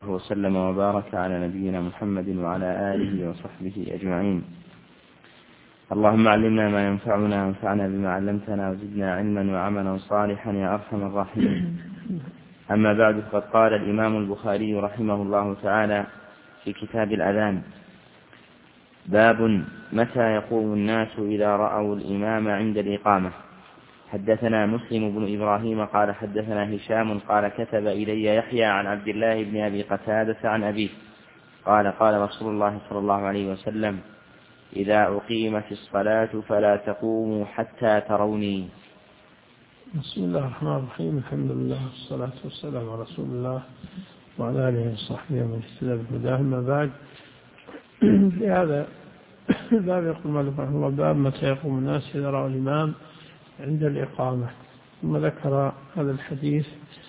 وسلم وبارك على نبينا محمد وعلى آله وصحبه أجمعين. اللهم علمنا ما ينفعنا وانفعنا بما علمتنا وزدنا علما وعملا صالحا يا أرحم الراحمين. أما بعد، فقد قال الإمام البخاري رحمه الله تعالى في كتاب الأذان: باب متى يقوم الناس إذا رأوا الإمام عند الإقامة. حدثنا مسلم بن إبراهيم قال حدثنا هشام قال كتب إلي يحيى عن عبد الله بن أبي قتادة عن أبيه قال قال رسول الله صلى الله عليه وسلم: إذا أقيمت الصلاة فلا تقوموا حتى تروني. بسم الله الرحمن الرحيم. الحمد لله والصلاة والسلام على رسول الله وعلى آله وصحبه ومن اهتدى بهداه. أما بعد، في هذا الباب يقول مالك رحمه الله: باب متى يقوم الناس إذا رأوا الإمام عند الإقامة. ثم ذكر هذا الحديث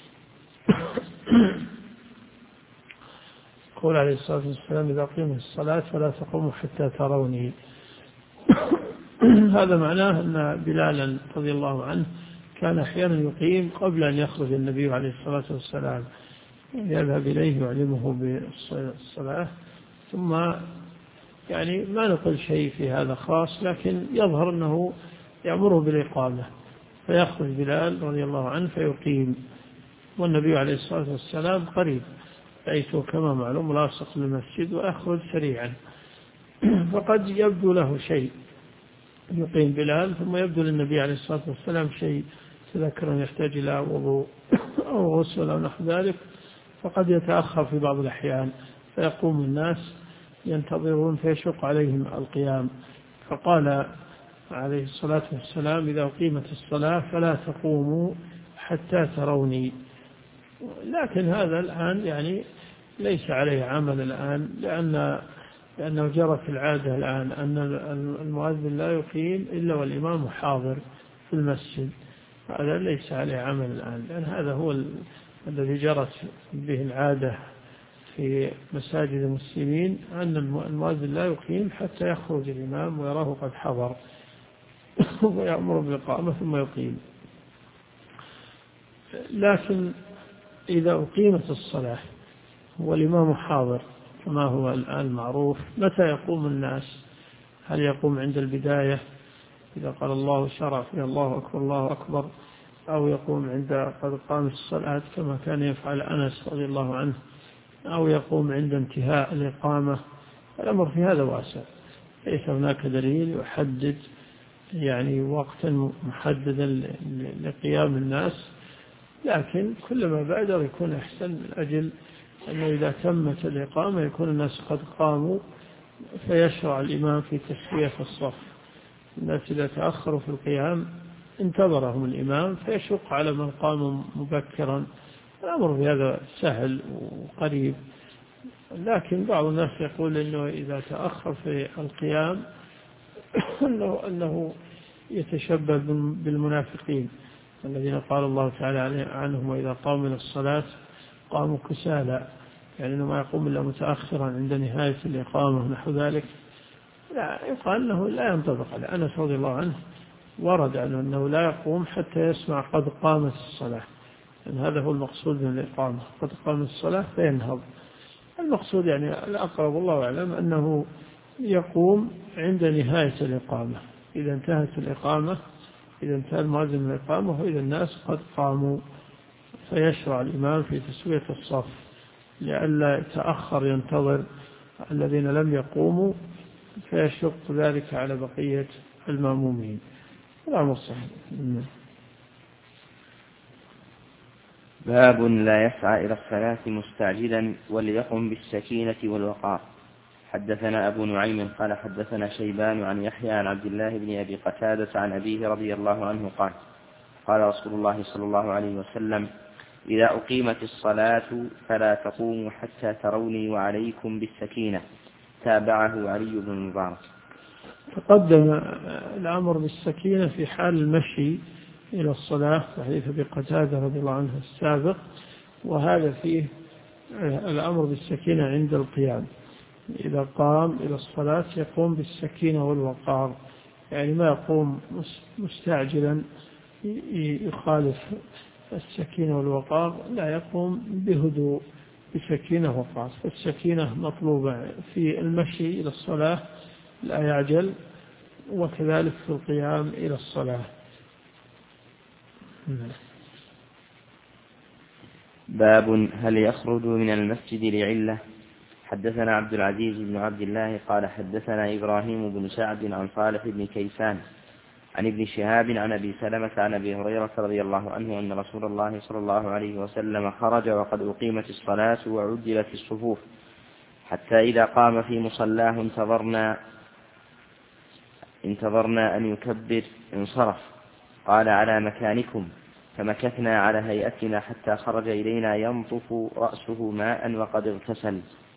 قول عليه الصلاة والسلام: إذا قيمت الصلاة فلا تقوموا حتى تروني. هذا معناه أن بلالا رضي الله عنه كان أحيانا يقيم قبل أن يخرج النبي عليه الصلاة والسلام، يذهب إليه ويعلمه بالصلاة. ثم ما نقل شيء في هذا خاص، لكن يظهر أنه يأمره بالإقامة، فيخرج بلال رضي الله عنه فيقيم، والنبي عليه الصلاة والسلام قريب بيته كما معلوم لاصق للمسجد، ويخرج سريعا. فقد يبدو له شيء يقيم بلال، ثم يبدو للنبي عليه الصلاة والسلام شيء تذكر أن يحتاج إلى وضوء أو غسل أو نحو ذلك، فقد يتأخر في بعض الأحيان، فيقوم الناس ينتظرون فيشق عليهم القيام. فقال عليه الصلاة والسلام: إذا أقيمت الصلاة فلا تقوموا حتى تروني. لكن هذا الآن ليس عليه عمل الآن، لأنه جرت العادة الآن أن المؤذن لا يقيم إلا والإمام حاضر في المسجد. هذا ليس عليه عمل الآن، لأن هذا هو الذي جرت به العادة في مساجد المسلمين، أن المؤذن لا يقيم حتى يخرج الإمام ويراه قد حضر ويأمر بالإقامة ثم يقيم. لكن إذا أقيمت الصلاة والإمام حاضر كما هو الآن معروف، متى يقوم الناس؟ هل يقوم عند البداية إذا قال الله شرع فيه الله أكبر الله أكبر، أو يقوم عند قد قامت الصلاة كما كان يفعل أنس رضي الله عنه، أو يقوم عند انتهاء الإقامة؟ الأمر في هذا واسع، ليس هناك دليل يحدد وقتا محددا لقيام الناس، لكن كلما بادر يكون أحسن، من أجل أنه إذا تمت الإقامة يكون الناس قد قاموا، فيشرع الإمام في تسوية الصف. الناس إذا تأخروا في القيام انتظرهم الإمام فيشق على من قام مبكرا. الأمر في هذا سهل وقريب، لكن بعض الناس يقول أنه إذا تأخر في القيام أنه يتشبه بالمنافقين الذين قال الله تعالى عنهم: وإذا قاموا إلى الصلاة قاموا كسالى، أنه ما يقوم إلا متأخرا عند نهاية الإقامة نحو ذلك. لا، يقال أنه لا ينطبق على أنس رضي الله عنه، ورد أنه لا يقوم حتى يسمع قد قامت الصلاة، لأن هذا هو المقصود من الإقامة، قد قامت الصلاة فينهض. المقصود الأقرب والله أعلم أنه يقوم عند نهاية الإقامة، إذا انتهت الإقامة، إذا انتهى المؤذن من الإقامة وإذا الناس قد قاموا، فيشرع الإمام في تسوية الصف لئلا يتأخر ينتظر الذين لم يقوموا، فيشق ذلك على بقية المأمومين. الأمر صحيح. باب لا يسعى إلى الصلاة مستعجلا وليقم بالسكينة والوقار. حدثنا أبو نعيم قال حدثنا شيبان عن يحيى عن عبد الله بن أبي قتادة عن أبيه رضي الله عنه قال قال رسول الله صلى الله عليه وسلم: إذا أقيمت الصلاة فلا تقوموا حتى تروني وعليكم بالسكينة. تابعه علي بن المبارك. تقدم الأمر بالسكينة في حال المشي إلى الصلاة، حديث أبي قتادة رضي الله عنه السابق، وهذا فيه الأمر بالسكينة عند القيام. إذا قام إلى الصلاة يقوم بالسكينة والوقار، ما يقوم مستعجلا يخالف السكينة والوقار، لا، يقوم بهدوء بسكينة وقاص. فالسكينة مطلوبة في المشي إلى الصلاة لا يعجل، وكذلك في القيام إلى الصلاة. باب هل يخرج من المسجد لعلة. حدثنا عبد العزيز بن عبد الله قال حدثنا إبراهيم بن سعد عن صالح بن كيسان عن ابن شهاب عن أبي سلمة عن أبي هريرة رضي الله عنه أن رسول الله صلى الله عليه وسلم خرج وقد أقيمت الصلاة وعجلت الصفوف، حتى إذا قام في مصلاه انتظرنا أن يكبر انصرف. قال على مكانكم، فمكثنا على هيئتنا حتى خرج إلينا ينطف رأسه ماء وقد اغتسل.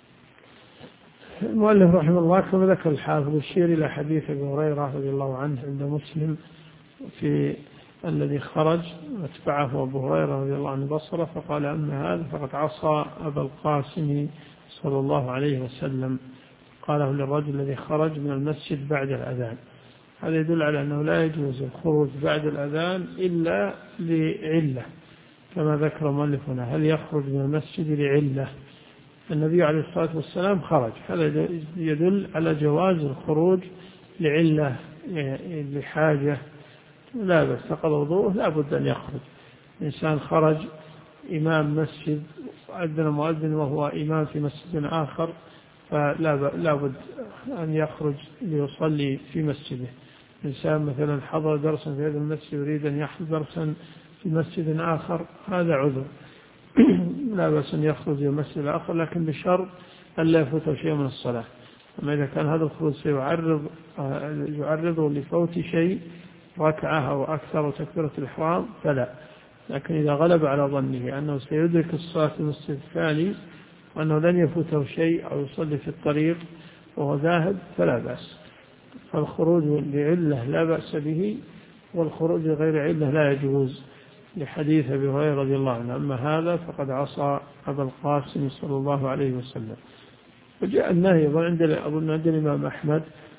المؤلف رحمه الله كما ذكر الحافظ يشير إلى حديث أبي هريرة رضي الله عنه عند مسلم في الذي خرج واتبعه أبو هريرة رضي الله عنه بصره فقال أما هذا فقد عصى أبا القاسم صلى الله عليه وسلم، قاله للرجل الذي خرج من المسجد بعد الأذان. هذا يدل على أنه لا يجوز الخروج بعد الأذان إلا لعلة، كما ذكر مؤلفنا هل يخرج من المسجد لعلة. النبي عليه الصلاة والسلام خرج، هذا يدل على جواز الخروج لعلة، لحاجة لا بس نقض وضوءه لا بد أن يخرج. إنسان خرج إمام مسجد أذن مؤذن وهو إمام في مسجد آخر فلا بد أن يخرج ليصلي في مسجده. إنسان مثلا حضر درسا في هذا المسجد يريد أن يحضر درسا في مسجد آخر هذا عذر، لا بأس أن يخرج إلى المسجد الآخر، لكن بشرط أن لا يفوته شيء من الصلاة. أما إذا كان هذا الخروج سيعرضه لفوت شيء ركعة أو أكثر تكبيرة الإحرام فلا، لكن إذا غلب على ظنه أنه سيدرك الصلاة في المسجد الثاني وأنه لن يفوته شيء أو يصلي في الطريق وهو ذاهب فلا بأس. فالخروج لعلة لا بأس به، والخروج لغير علة لا يجوز، لحديث أبي هريرة رضي الله عنه أما هذا فقد عصى أبا القاسم صلى الله عليه وسلم. وجاء النهي أظن عند الإمام أحمد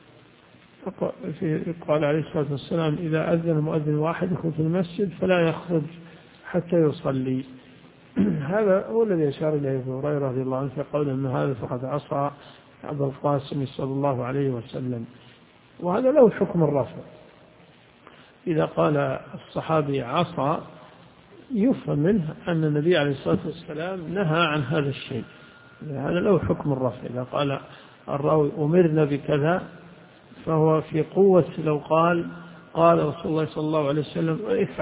قال عليه الصلاة والسلام إذا أذن مؤذن واحدكم في المسجد فلا يخرج حتى يصلي. هذا هو الذي أشار إليه أبو هريرة رضي الله عنه في قوله أن هذا فقد عصى أبا القاسم صلى الله عليه وسلم. وهذا له حكم الرفع. إذا قال الصحابي عصى يفهم منه أن النبي عليه الصلاة والسلام نهى عن هذا الشيء، هذا له حكم الرفع. إذا قال الراوي أمرنا بكذا فهو في قوة لو قال رسول الله صلى الله عليه وسلم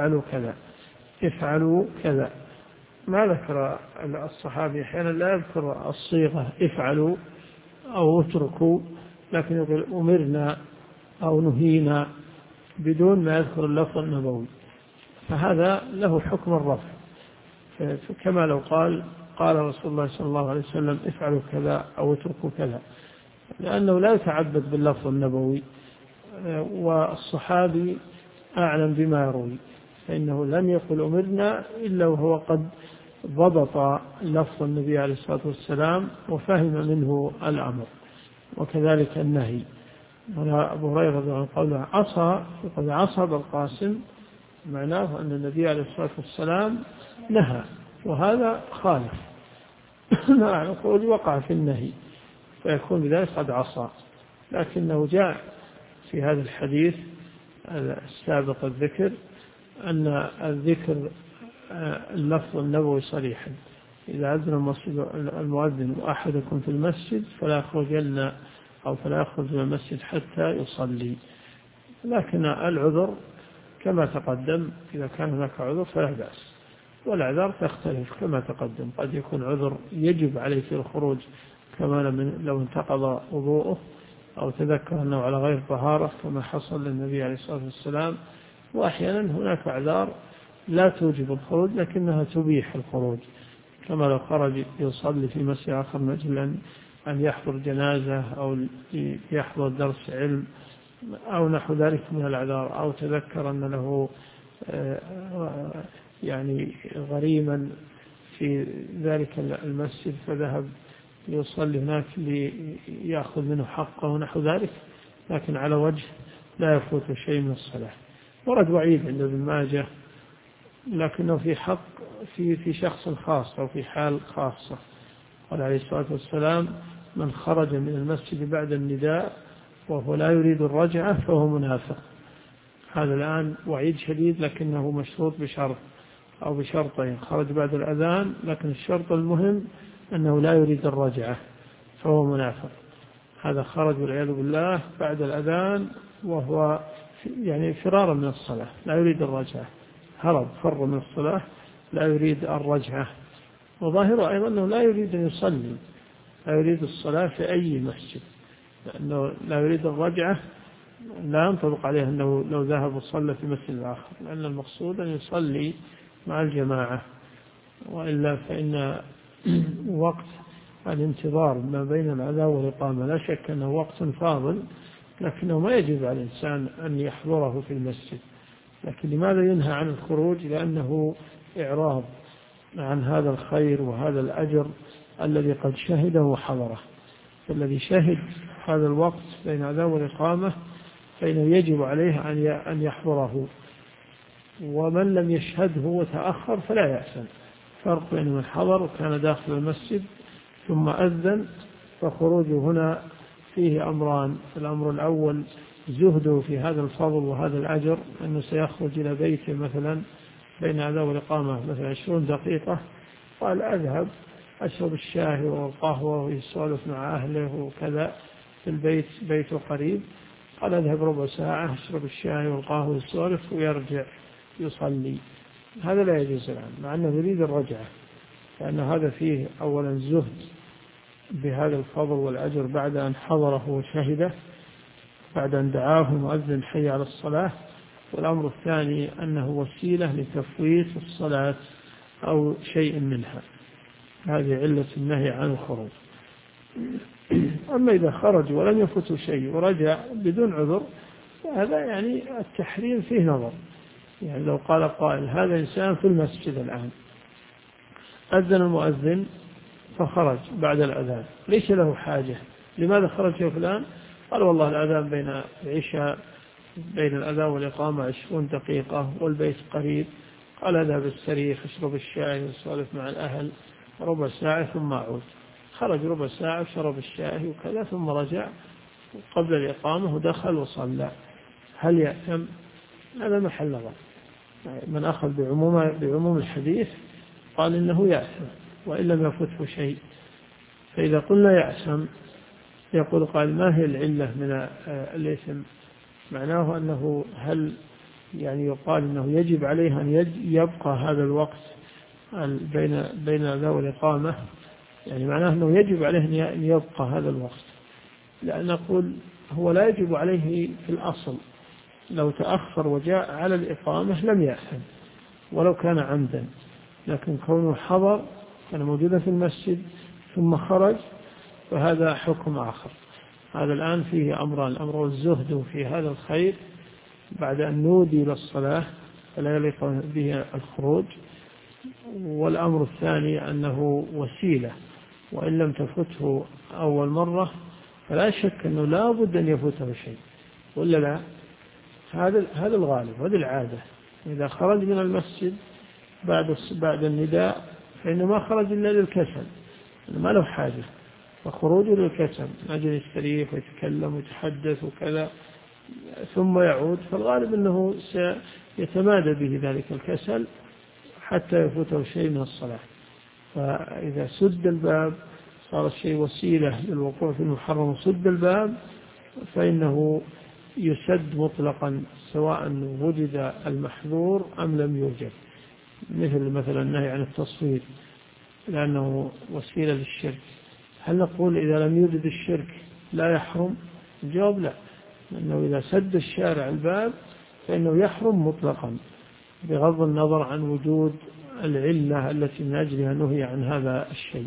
افعلوا كذا. ما ذكر الصحابي أحيانا لا يذكر الصيغة افعلوا أو اتركوا، لكن يقول أمرنا أو نهينا بدون ما يذكر اللفظ النبوي، فهذا له حكم الرفع. كما لو قال رسول الله صلى الله عليه وسلم افعلوا كذا أو اتركوا كذا، لأنه لا يتعبد باللفظ النبوي، والصحابي أعلم بما يروي، فإنه لم يقل أمرنا إلا وهو قد ضبط لفظ النبي عليه الصلاة والسلام وفهم منه الأمر، وكذلك النهي. أبو هريرة رضي الله عنه قوله عصى أبا القاسم معناه أن النبي عليه الصلاة والسلام نهى، وهذا خالف نقول وقع في النهي فيكون بذلك قد عصى. لكنه جاء في هذا الحديث السابق الذكر أن الذكر اللفظ النبوي صريحا إذا أذن المؤذن وأحدكم في المسجد فلا يخرجن أو فلا يخرج من المسجد حتى يصلي. لكن العذر كما تقدم إذا كان هناك عذر فلا بأس، والأعذار تختلف كما تقدم، قد يكون عذر يجب عليه في الخروج كما لو انتقض وضوءه أو تذكر أنه على غير طهارة كما حصل للنبي عليه الصلاة والسلام، وأحيانا هناك أعذار لا توجب الخروج لكنها تبيح الخروج، كما لو خرج يصلي في مسجد آخر من أجل أن يحضر جنازة أو يحضر درس علم أو نحو ذلك من الأعذار، أو تذكر أن له يعني غريما في ذلك المسجد فذهب يصلي هناك ليأخذ منه حقه ونحو ذلك، لكن على وجه لا يفوت شيء من الصلاة. ورد وعيد عند ابن ماجه لكنه في حق في شخص خاص أو في حال خاصة، قال عليه الصلاة والسلام: من خرج من المسجد بعد النداء وهو لا يريد الرجعة فهو منافق. هذا الآن وعيد شديد، لكنه مشروط بشرط أو بشرطين: خرج بعد الأذان، لكن الشرط المهم أنه لا يريد الرجعة فهو منافق. هذا خرج والعياذ بالله بعد الأذان وهو يعني فرارا من الصلاة، لا يريد الرجعة، فر من الصلاة، لا يريد الرجعة. وظاهره أيضا أنه لا يريد أن يصلي، لا يريد الصلاة في أي مسجد، لأنه لا يريد الرجعة. لا ينطبق عليه أنه لو ذهب وصلى في مسجد آخر، لأن المقصود أن يصلي مع الجماعة. وإلا فإن وقت الانتظار ما بين الأذان والإقامة لا شك أنه وقت فاضل، لكنه ما يجب على الإنسان أن يحضره في المسجد. لكن لماذا ينهى عن الخروج؟ لأنه إعراض عن هذا الخير وهذا الأجر الذي قد شهده وحضره. فالذي شهد هذا الوقت بين الأذان والإقامة فإنه يجب عليه أن يحضره، ومن لم يشهده وتأخر فلا يأثم. فرق بين من حضر وكان داخل المسجد ثم أذن، فخروجه هنا فيه أمران: الأمر الأول زهده في هذا الفضل وهذا الأجر، أنه سيخرج إلى بيته مثلا بين الأذان والإقامة مثلا 20 دقيقة، قال أذهب أشرب الشاي والقهوة ويسولف مع أهله وكذا في البيت، بيته قريب، قال أذهب ربع ساعة أشرب الشاي والقهوة ويسولف ويرجع يصلي. هذا لا يجوز الآن، مع أنه يريد الرجعة، لأن هذا فيه أولا زهد بهذا الفضل والأجر بعد أن حضره وشهده، بعد أن دعاه مؤذن حي على الصلاة. والأمر الثاني أنه وسيلة لتفويت الصلاة أو شيء منها. هذه علة النهي عن الخروج. أما إذا خرج ولم يفته شيء ورجع بدون عذر، هذا يعني التحريم فيه نظر. يعني لو قال قائل: هذا إنسان في المسجد الآن، أذن المؤذن فخرج بعد الأذان، ليس له حاجة، لماذا خرج يا فلان؟ قال: والله الأذان بين العشاء بين الأذان والإقامة 20 دقيقة والبيت قريب. قال: أذهب استريح أشرب الشاي وأسولف مع الأهل ربع ساعة ثم أعود. خرج ربع ساعة شرب الشاي وكذا ثم رجع قبل الإقامة ودخل وصلى. هل يأثم؟ هذا محل نظر. من أخذ بعموم الحديث قال إنه يأثم وإن لم يفته شيء. فإذا قلنا يأثم يقول قال: ما هي العلة من الإثم؟ معناه أنه هل يعني يقال أنه يجب عليه أن يبقى هذا الوقت بين الأذان والإقامة؟ يعني معناه أنه يجب عليه أن يبقى هذا الوقت. لأن نقول هو لا يجب عليه في الأصل، لو تأخر وجاء على الإقامة لم يأثم ولو كان عمدا، لكن كونه حضر كان موجودا في المسجد ثم خرج فهذا حكم آخر. هذا الآن فيه أمران: الأمر الزهد في هذا الخير بعد أن نودي للصلاة فلا يليق به الخروج، والأمر الثاني أنه وسيلة، وإن لم تفته أول مرة فلا شك أنه لا بد أن يفوته شيء، ولا لا؟ هذا الغالب، هذه العادة. إذا خرج من المسجد بعد النداء فإنه ما خرج إلا للكسل، ما له حاجة، فخروجه للكسل من أجل يستريح ويتكلم ويتحدث وكذا ثم يعود، فالغالب أنه سيتمادى به ذلك الكسل حتى يفوته شيء من الصلاة. فإذا سد الباب صار الشيء وسيلة للوقوع في المحرم، سد الباب فإنه يسد مطلقا سواء وجد المحظور أم لم يوجد، مثلا النهي عن التصوير لأنه وسيلة للشرك. هل نقول إذا لم يوجد الشرك لا يحرم؟ الجواب لا، لأنه إذا سد الشارع الباب فإنه يحرم مطلقا بغض النظر عن وجود العلة التي من أجلها نهي عن هذا الشيء.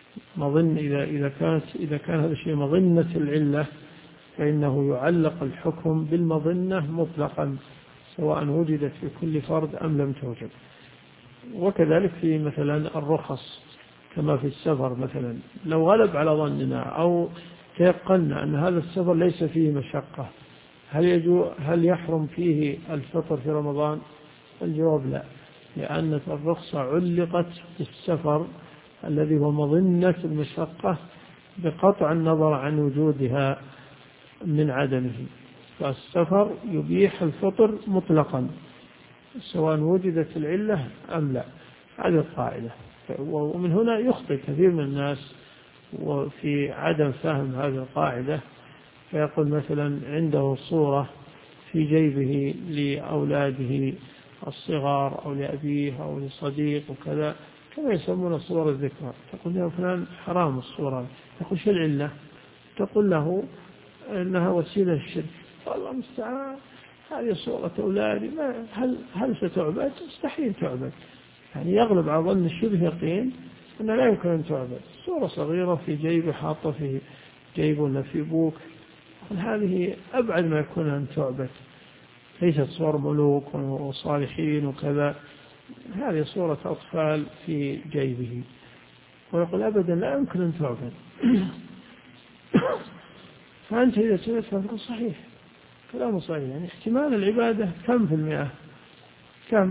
إذا كان هذا الشيء مظنة العلة فإنه يعلق الحكم بالمظنة مطلقا سواء وجدت في كل فرد أم لم توجد. وكذلك في مثلا الرخص كما في السفر، مثلا لو غلب على ظننا أو تيقنا أن هذا السفر ليس فيه مشقة، هل يحرم فيه الفطر في رمضان؟ الجواب لا، لأن الرخصة علقت بالسفر الذي هو مظنة المشقة بقطع النظر عن وجودها من عدمه. فالسفر يبيح الفطر مطلقا سواء وجدت العلة أم لا، هذه القاعدة. ومن هنا يخطئ كثير من الناس وفي عدم فهم هذه القاعدة، فيقول مثلا عنده صورة في جيبه لأولاده الصغار أو لأبيه أو لصديق وكذا، كما يسمون صور الذكرى، تقول يا فلان حرام الصورة، تقول شو العلة؟ تقول له إنها وسيلة الشرك. والله المستعان، هذه صورة أولادي، هل ستعبد؟ مستحيل تعبد. يعني يغلب على ظن الشبه يقين أنه لا يمكن أن تعبد. صورة صغيرة في جيبه، حاطة في جيبه ولا في بوك، هذه أبعد ما يكون أن تعبد، ليست صور ملوك وصالحين وكذا، هذه صورة أطفال في جيبه. ويقول أبدا لا يمكن أن تعبد. فأنت إذا سمعتها تقول صحيح، كلامه صحيح، يعني احتمال العبادة كم في المئة؟ كم؟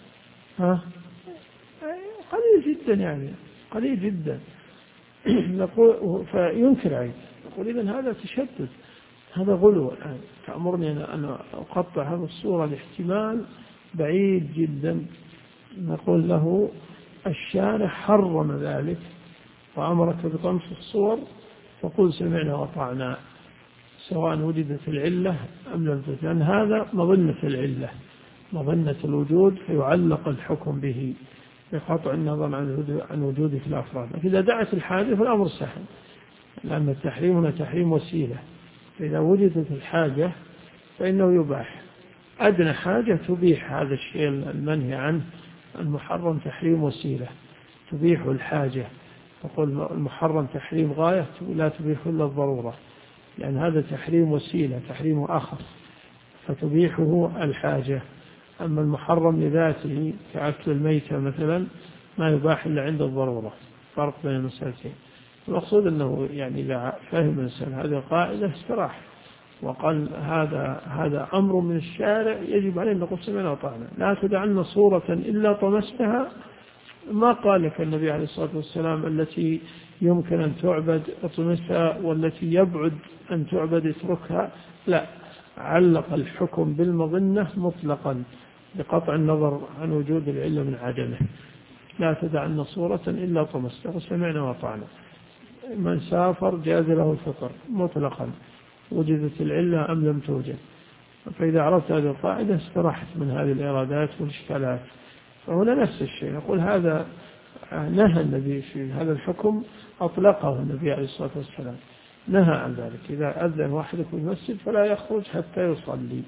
قليل جدا، يعني قليل جدا. نقول فينكر عليه، نقول إذن هذا تشدد، هذا غلو الآن، تأمرني أن أقطع هذه الصورة لاحتمال بعيد جدا. نقول له الشارع حرم ذلك وأمرك بطمس الصور، فقل سمعنا وطعنا سواء وجدت العلة أم لم توجد، لأن هذا مظنة العلة، مظنة الوجود، فيعلق الحكم به بقطع النظر عن وجوده في الأفراد. إذا دعت الحاجة فالأمر سهل، لأن التحريم هنا تحريم وسيلة، فإذا وجدت الحاجة فإنه يباح. أدنى حاجة تبيح هذا الشيء المنهي عنه، المحرم تحريم وسيلة تبيح الحاجة. تقول المحرم تحريم غاية لا تبيح إلا الضرورة، لأن هذا تحريم وسيلة، تحريم أخف، فتبيحه الحاجة. أما المحرم لذاته كأكل الميتة مثلا ما يباح إلا عند الضرورة، فرق بين المسألتين. المقصود أنه يعني إذا فهم الإنسان هذه القاعدة استراح وقال هذا أمر من الشارع يجب عليه أن نقول سمعنا وطعنا. لا تدعن صورة إلا طمستها، ما قال لك النبي عليه الصلاة والسلام التي يمكن أن تعبد اطمسها والتي يبعد أن تعبد اتركها، لا، علق الحكم بالمظنة مطلقا بقطع النظر عن وجود العلة من عدمه. لا تدعن صورة إلا طمستها، سمعنا وطعنا. من سافر جاز له الفطر مطلقا وجدت العلة أم لم توجد. فإذا عرفت هذه القاعدة استرحت من هذه الإرادات والإشكالات. فهنا نفس الشيء، نقول هذا نهى النبي في هذا الحكم، أطلقه النبي عليه الصلاة والسلام، نهى عن ذلك. إذا أذن واحدكم في المسجد فلا يخرج حتى يصلي.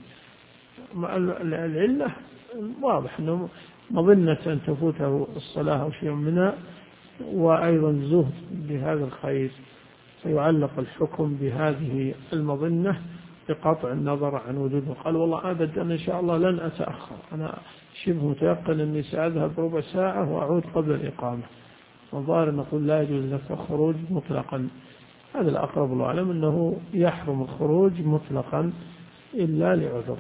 العلة واضح أنه مظنة أن تفوته الصلاة أو شيء منها، وأيضا زهد بهذا الخير، فيعلق الحكم بهذه المظنة بقطع النظر عن وجوده. قال والله أبدا إن شاء الله لن أتأخر، أنا شبه متيقن أني سأذهب ربع ساعة وأعود قبل الإقامة. والظاهر نقول لا يجوز لك الخروج مطلقا، هذا الأقرب الأعلم أنه يحرم الخروج مطلقا إلا لعذر.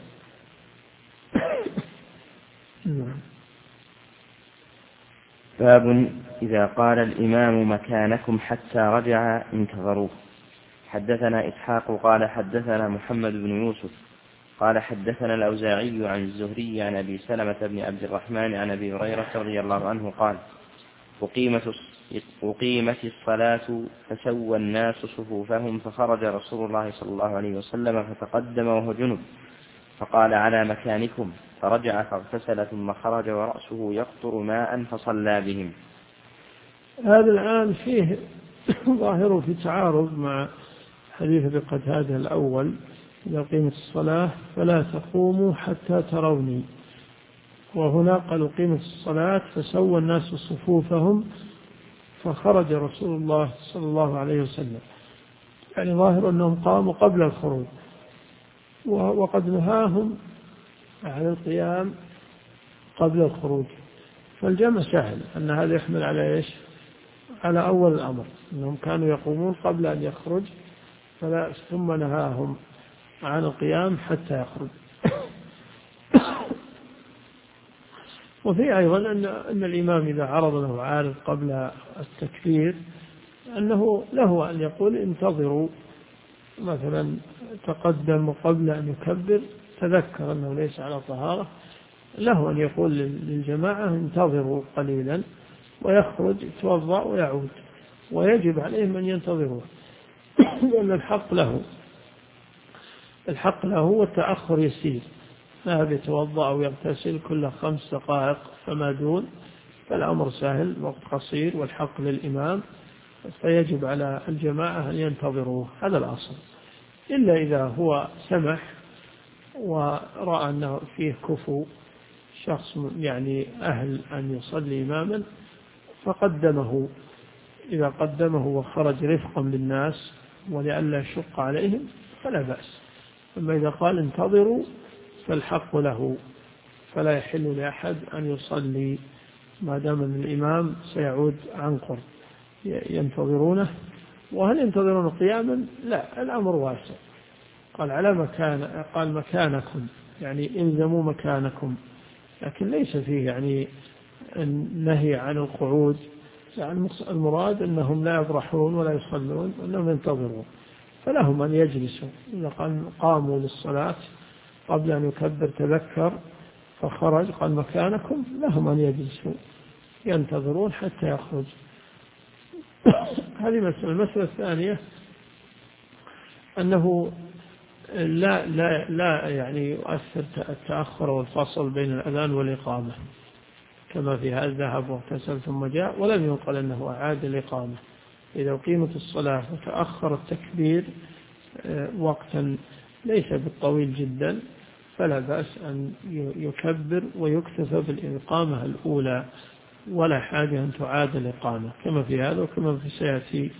باب إذا قال الإمام مكانكم حتى رجع انتظروه. حدثنا إسحاق قال حدثنا محمد بن يوسف قال حدثنا الأوزاعي عن الزهري عن أبي سلمة بن عبد الرحمن عن أبي هريرة رضي الله عنه قال أقيمت الصلاة فسوى الناس صفوفهم، فخرج رسول الله صلى الله عليه وسلم فتقدم وهو جنب، فقال على مكانكم، فرجع فاغتسل ثم خرج ورأسه يقطر ماء فصلى بهم. هذا الآن فيه ظاهر في تعارض مع حديث ابي قتادة الأول: إذا قيمت الصلاة فلا تقوموا حتى تروني. وهنا قالوا قيمت الصلاة فسوى الناس صفوفهم فخرج رسول الله صلى الله عليه وسلم، يعني ظاهر أنهم قاموا قبل الخروج، وقد نهاهم عن القيام قبل الخروج. فالجمع سهل أن هذا يحمل على إيش؟ على أول الأمر أنهم كانوا يقومون قبل أن يخرج، ثم نهاهم عن القيام حتى يخرج. وفي أيضا أن الإمام إذا عرض له عارض قبل التكبير أنه له أن يقول انتظروا، مثلا تقدم قبل أن يكبر تذكر أنه ليس على طهارة، له أن يقول للجماعة انتظروا قليلا ويخرج يتوضأ ويعود، ويجب عليهم أن ينتظروه لأن الحق له والتأخر يسير، ذهب يتوضأ أو يغتسل كل 5 دقائق فما دون، فالأمر سهل وقت قصير والحق للإمام، فيجب على الجماعة أن ينتظروه، هذا الأصل. إلا إذا هو سمح ورأى أنه فيه كفو شخص يعني أهل أن يصلي إماما فقدمه، إذا قدمه وخرج رفقا بالناس ولئلا يشق عليهم فلا بأس. أما إذا قال انتظروا فالحق له، فلا يحل لأحد أن يصلي ما دام أن الإمام سيعود عن قرب، ينتظرونه. وهل ينتظرون قياما؟ لا، الأمر واسع. قال على مكان، قال مكانكم يعني إلزموا مكانكم، لكن ليس فيه يعني النهي عن القعود، يعني المراد أنهم لا يبرحون ولا يصلون وأنهم ينتظرون، فلهم أن يجلسوا. إذا قاموا للصلاة قبل أن يكبر تذكر فخرج قال مكانكم، لهم أن يجلسوا ينتظرون حتى يخرج. هذه مسألة. المسألة الثانية أنه لا يعني يؤثر التأخر والفصل بين الأذان والإقامة، كما في هذا ذهب واغتسل ثم جاء، ولم ينقل أنه أعاد الإقامة. إذا قيمت الصلاة وتأخر التكبير وقتا ليس بالطويل جدا فلا بأس أن يكبر ويكتفى بالإقامة الأولى، ولا حاجة أن تعاد الإقامة، كما في هذا وكما في سيأتي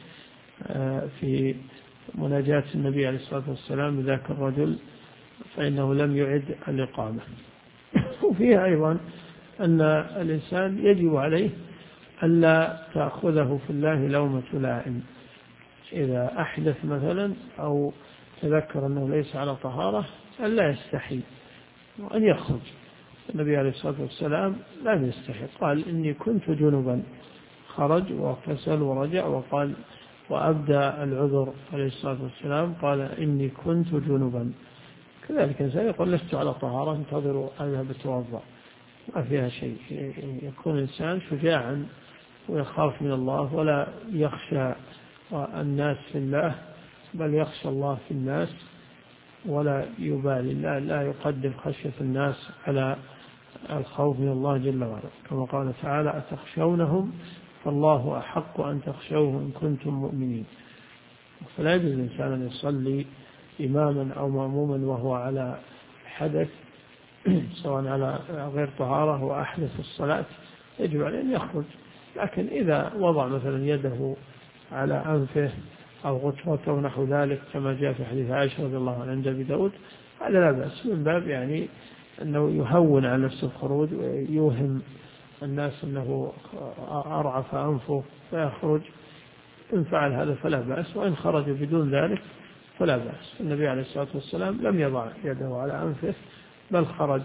في مناجاة النبي عليه الصلاة والسلام ذاك الرجل فإنه لم يعد الإقامة. وفيها أيضا أن الإنسان يجب عليه ألا تأخذه في الله لومة لائم، إذا أحدث مثلا أو تذكر أنه ليس على طهارة ألا يستحي وأن يخرج. النبي عليه الصلاة والسلام لم يستحي، قال إني كنت جنبا، خرج واغتسل ورجع، وقال وأبدى العذر عليه الصلاة والسلام قال إني كنت جنبا. كذلك الإنسان يقول لست على طهارة انتظروا أذهب أتوضأ، ما فيها شيء. يكون الإنسان شجاعا ويخاف من الله ولا يخشى الناس في الله، بل يخشى الله في الناس ولا يبالي، لا يقدم خشية الناس على الخوف من الله جل وعلا، كما قال تعالى أتخشونهم فالله أحق أن تخشوه إن كنتم مؤمنين. فلا يجوز الإنسان أن يصلي إماما أو مأموما وهو على حدث سواء على غير طهارة وأحدث الصلاة، يجب عليه أن يخرج. لكن إذا وضع مثلا يده على أنفه أو غترته ونحو ذلك كما جاء في حديث عائشة رضي الله عنها عند أبي داود، هذا لا بأس، من باب يعني أنه يهون على نفسه الخروج ويوهم الناس أنه أرعف أنفه فيخرج. إن فعل هذا فلا بأس، وإن خرج بدون ذلك فلا بأس. النبي عليه الصلاة والسلام لم يضع يده على أنفه بل خرج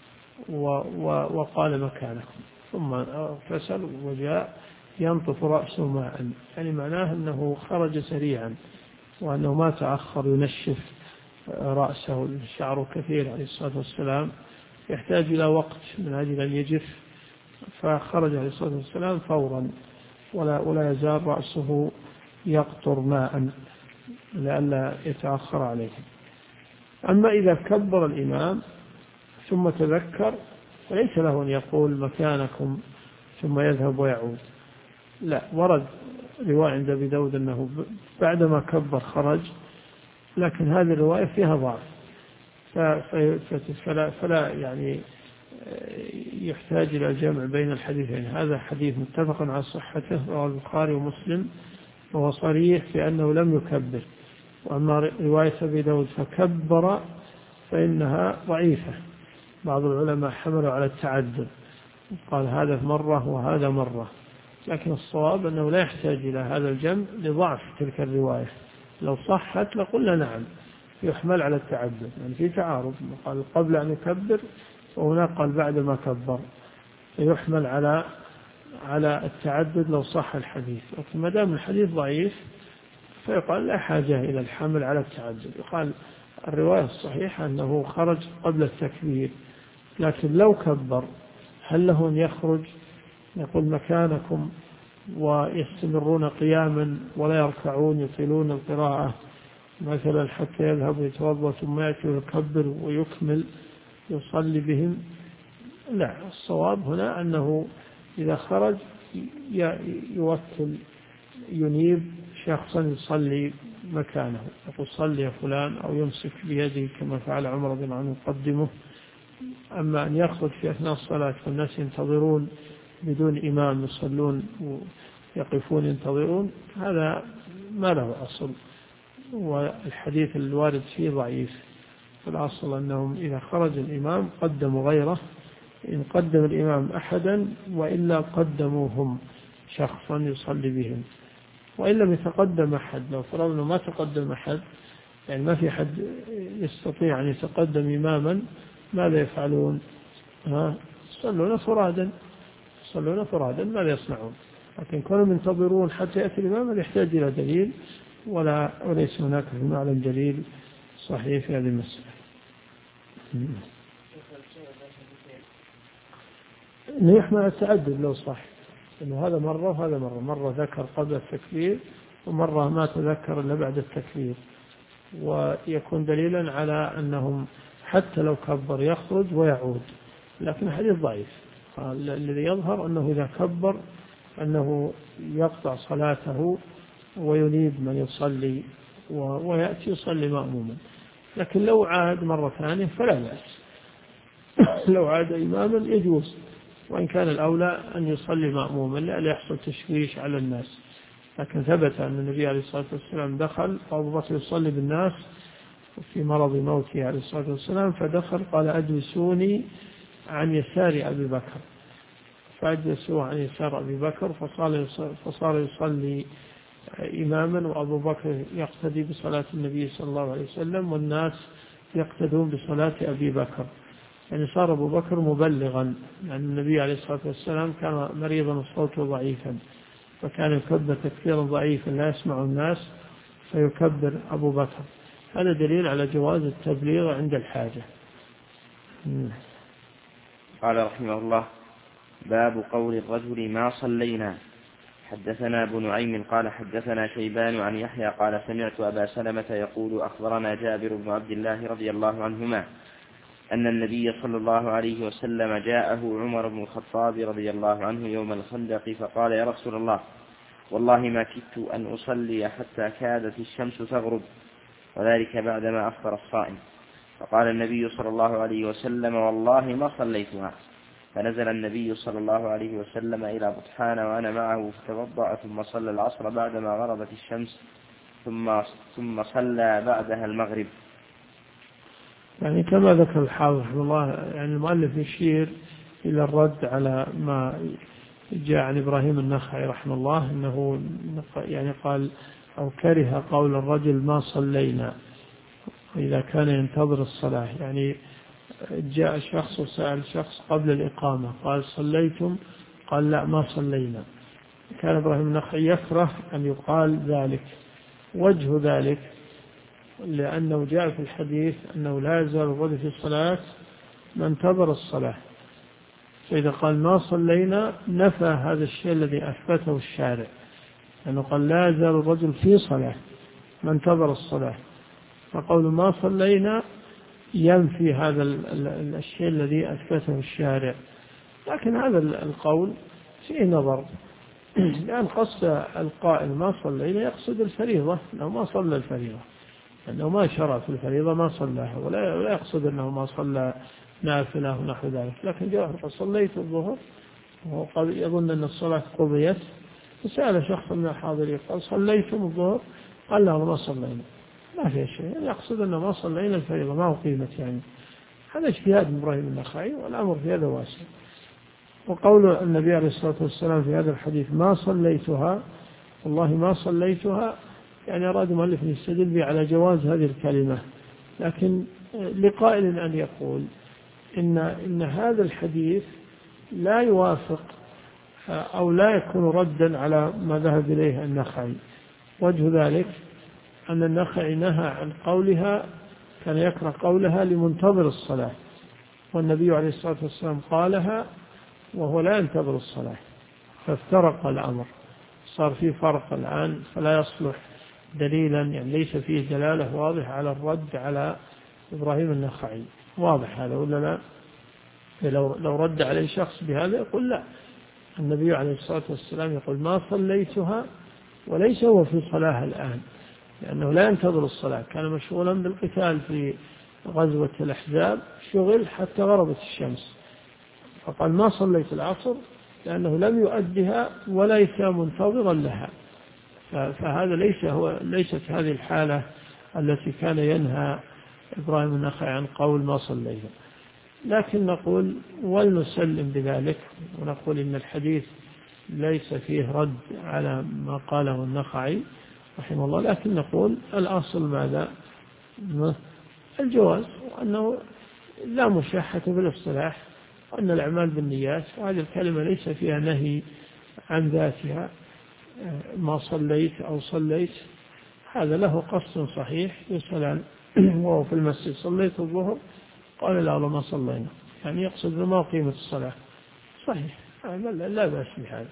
وقال مكانكم، ثم اغتسل وجاء ينطف رأسه ماء، يعني معناه أنه خرج سريعا وأنه ما تأخر ينشف رأسه، الشعر كثير عليه الصلاة والسلام يحتاج إلى وقت من أجل أن يجف، فخرج عليه الصلاة والسلام فورا ولا يزال رأسه يقطر ماء لئلا يتأخر عليه. أما إذا كبر الإمام ثم تذكر فليس له أن يقول مكانكم ثم يذهب ويعود، لا. ورد رواية عند أبي داود أنه بعدما كبر خرج، لكن هذه الرواية فيها ضعف، فلا يعني يحتاج إلى الجمع بين الحديثين. هذا حديث متفق على صحته رواه البخاري ومسلم وهو صريح في أنه لم يكبر، وأما رواية أبي داود فكبر فإنها ضعيفة. بعض العلماء حملوا على التعدد، قال هذا مرة وهذا مرة، لكن الصواب أنه لا يحتاج إلى هذا الجمع لضعف تلك الرواية. لو صحت لقلنا نعم يحمل على التعدد، يعني في تعارض، قال قبل أن يكبر وهناك قال بعد ما كبر، فيحمل على التعدد لو صح الحديث. لكن ما دام الحديث ضعيف فيقال لا حاجة إلى الحمل على التعدد. يقال الرواية الصحيحة أنه خرج قبل التكبير، لكن لو كبر هل له أن يخرج يقول مكانكم ويستمرون قياما ولا يركعون يطيلون القراءة مثلا حتى يذهب ويتوضأ ثم يأتي ويكبر ويكمل يصلي بهم؟ لا، الصواب هنا أنه إذا خرج يوكل ينيب شخصا يصلي مكانه، يقول صلي يا فلان، أو يمسك بيده كما فعل عمر رضي الله عنه يقدمه. أما أن يخرج في أثناء الصلاة والناس ينتظرون بدون إمام يصلون ويقفون ينتظرون، هذا ما له أصل، والحديث الوارد فيه ضعيف. فالأصل أنهم إذا خرج الإمام قدموا غيره، إن قدم الإمام أحدا وإلا قدموهم شخصا يصلي بهم. وإن لم يتقدم أحد، لو فرضنا ما تقدم أحد يعني ما في أحد يستطيع أن يتقدم إماما، ماذا يفعلون؟ يصلون فرادا ماذا يصنعون؟ لكن كانوا ينتظرون حتى يأتي الإمام يحتاج إلى دليل، وليس هناك في المعلم دليل صحيح في هذه المسألة. إنه يحمل التعدد لو صح، إنه هذا مرة وهذا مرة ذكر قبل التكبير ومرة ما تذكر إلا بعد التكبير، ويكون دليلا على أنهم حتى لو كبر يخرج ويعود. لكن الحديث ضعيف، الذي يظهر أنه إذا كبر أنه يقطع صلاته وينيب من يصلي ويأتي يصلي مأموما. لكن لو عاد مرة ثانية فلا بأس، لو عاد إماما يجوز، وإن كان الأولى أن يصلي مأموما لأن يحصل تشويش على الناس. لكن ثبت أن النبي عليه الصلاة والسلام دخل وأبو بكر يصلي بالناس في مرض موته عليه الصلاة والسلام، فدخل قال أجلسوني عن يسار أبي بكر، فأجلسوه عن يسار أبي بكر فصار يصلي إماما، وأبو بكر يقتدي بصلاة النبي صلى الله عليه وسلم والناس يقتدون بصلاة أبي بكر. يعني صار أبو بكر مبلغا، لأن النبي عليه الصلاة والسلام كان مريضا الصوت ضعيفا، فكان يكبر تكبيرا ضعيفا لا يسمع الناس فيكبر أبو بكر. هذا دليل على جواز التبليغ عند الحاجة. قال رحمه الله: باب قول الرجل ما صلينا. حدثنا أبو نعيم قال حدثنا شيبان عن يحيى قال سمعت أبا سلمة يقول أخبرنا جابر بن عبد الله رضي الله عنهما أن النبي صلى الله عليه وسلم جاءه عمر بن الخطاب رضي الله عنه يوم الخندق فقال: يا رسول الله، والله ما كدت أن أصلي حتى كادت الشمس تغرب، وذلك بعدما أفطر الصائم. فقال النبي صلى الله عليه وسلم: والله ما صليتها. فنزل النبي صلى الله عليه وسلم إلى بطحان وأنا معه فتوضأ ثم صلى العصر بعدما غربت الشمس ثم صلى بعدها المغرب. يعني كما ذكر الحافظ رحمه الله، يعني المؤلف يشير إلى الرد على ما جاء عن إبراهيم النخعي رحمه الله، أنه يعني قال أو كره قول الرجل ما صلينا إذا كان ينتظر الصلاة. يعني جاء شخص وسأل شخص قبل الإقامة قال: صليتم؟ قال: لا ما صلينا. كان إبراهيم النخعي يكره أن يقال ذلك. وجه ذلك لأنه جاء في الحديث أنه لا يزال الرجل في الصلاة ما انتظر الصلاة، فإذا قال ما صلينا نفى هذا الشيء الذي أثبته الشارع، لأنه قال لا يزال الرجل في صلاة ما انتظر الصلاة، فقول ما صلينا ينفي هذا الشيء الذي أثبته الشارع. لكن هذا القول فيه نظر، لأن قصد القائل ما صلينا يقصد الفريضة، أنه ما صلى الفريضة، أنه ما شرع في الفريضة ما صلاها، ولا يقصد أنه ما صلى نافلة ونحو ذلك. لكن جاء صليت الظهر وهو يظن أن الصلاة قضيت، فسأل شخص من الحاضرين قال: صليتم الظهر؟ قال: لا ما صلينا. ما في شيء، يعني يقصد أنه ما صلينا الفريضة ما أقيمت. يعني هذا اجتهاد من إبراهيم النخعي، والأمر في هذا واسع. وقول النبي عليه الصلاة والسلام في هذا الحديث ما صليتها، والله ما صليتها، يعني أراد مؤلف يستدل به على جواز هذه الكلمة. لكن لقائل أن يقول إن هذا الحديث لا يوافق أو لا يكون ردا على ما ذهب إليه النخعي. وجه ذلك أن النخعي نهى عن قولها، كان يكره قولها لمنتظر الصلاة، والنبي عليه الصلاة والسلام قالها وهو لا ينتظر الصلاة، فافترق الأمر، صار فيه فرق الآن، فلا يصلح دليلا، يعني ليس فيه دلالة واضحة على الرد على إبراهيم النخعي. واضح هذا ولا لا؟ لو رد عليه شخص بهذا يقول لا، النبي عليه الصلاة والسلام يقول ما صليتها وليس هو في صلاة الآن، لأنه لا ينتظر الصلاة، كان مشغولا بالقتال في غزوة الأحزاب، شغل حتى غربت الشمس، فقال ما صليت العصر لأنه لم يؤدها وليس منتظرا لها. فهذا ليست هذه الحالة التي كان ينهى إبراهيم النخعي عن قول ما صليها. لكن نقول ولنسلم بذلك، ونقول إن الحديث ليس فيه رد على ما قاله النخعي رحمه الله، لكن نقول الأصل ماذا؟ الجواز، وأنه لا مشاحة في الاصطلاح، وأن الأعمال بالنيات، وهذه الكلمة ليس فيها نهي عن ذاتها، ما صليت أو صليت هذا له قصد صحيح. يسأل وهو في المسجد صليت الظهر، قال لا والله ما صلينا، يعني يقصد ما قيمة الصلاة، صحيح لا بأس بهذا.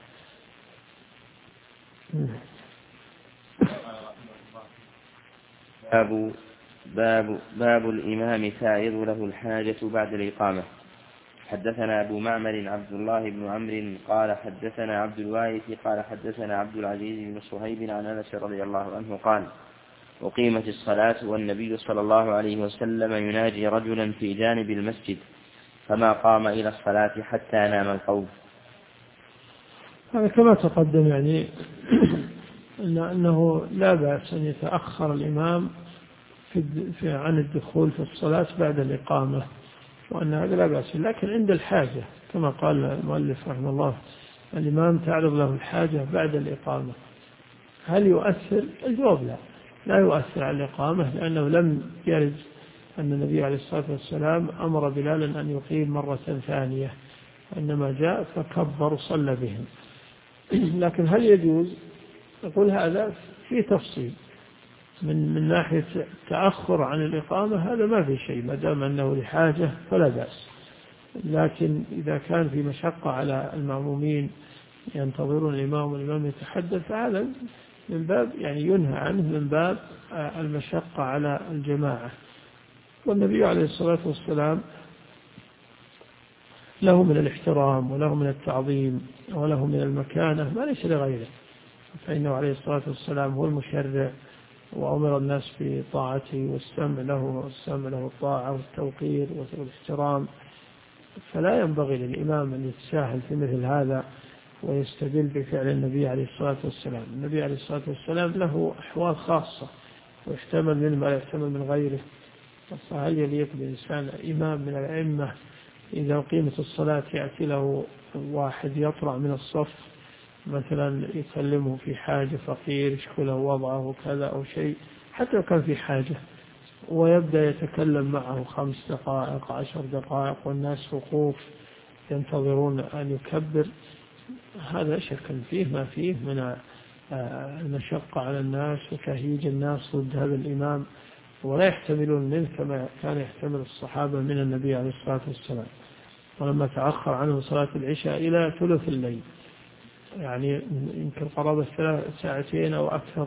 باب الإمام تعرض له الحاجة بعد الإقامة. حدثنا أبو معمر عبد الله بن عمرو قال حدثنا عبد الوارث قال حدثنا عبد العزيز بن صهيب عن أنس رضي الله عنه قال أقيمت الصلاة والنبي صلى الله عليه وسلم يناجي رجلا في جانب المسجد فما قام إلى الصلاة حتى نام القوم. هذا كما تقدم، يعني أنه لا بأس أن يتأخر الإمام عن الدخول في الصلاة بعد الإقامة، وأن هذا لا بأس، لكن عند الحاجة كما قال المؤلف رحمه الله الإمام تعرض له الحاجة بعد الإقامة. هل يؤثر؟ الجواب لا يؤثر على الإقامة، لأنه لم يرد أن النبي عليه الصلاة والسلام أمر بلالا أن يقيم مرة ثانية، إنما جاء فكبر وصلى بهم. لكن هل يجوز؟ نقول هذا في تفصيل من ناحية التأخر عن الإقامة، هذا ما في شيء ما دام أنه لحاجة فلا بأس. لكن إذا كان في مشقة على المأمومين ينتظرون الإمام والإمام يتحدث، فهذا من باب يعني ينهى عنه من باب المشقة على الجماعة. والنبي عليه الصلاة والسلام له من الاحترام وله من التعظيم وله من المكانة ما ليس لغيره، فإنه عليه الصلاة والسلام هو المشرع، وأمر الناس بطاعته والسمع له الطاعة والتوقير والاحترام، فلا ينبغي للإمام أن يتساهل في مثل هذا ويستدل بفعل النبي عليه الصلاة والسلام. النبي عليه الصلاة والسلام له أحوال خاصة ويحتمل منه ما لا يحتمل من غيره، فهل يليق بإنسان إمام من الأئمة إذا قيمت الصلاة يأتي له واحد يطلع من الصف مثلا يكلمه في حاجة، فقير يشكله وضعه كذا أو شيء حتى لو كان في حاجة، ويبدأ يتكلم معه 5 دقائق 10 دقائق والناس وقوف ينتظرون أن يكبر، هذا شك فيه ما فيه من المشقة على الناس وتهييج الناس ضد هذا الإمام، ولا يحتملون منه كما كان يحتمل الصحابة من النبي عليه الصلاة والسلام. ولما تأخر عنه صلاة العشاء إلى ثلث الليل، يعني يمكن قرابة 3 ساعتين أو أكثر،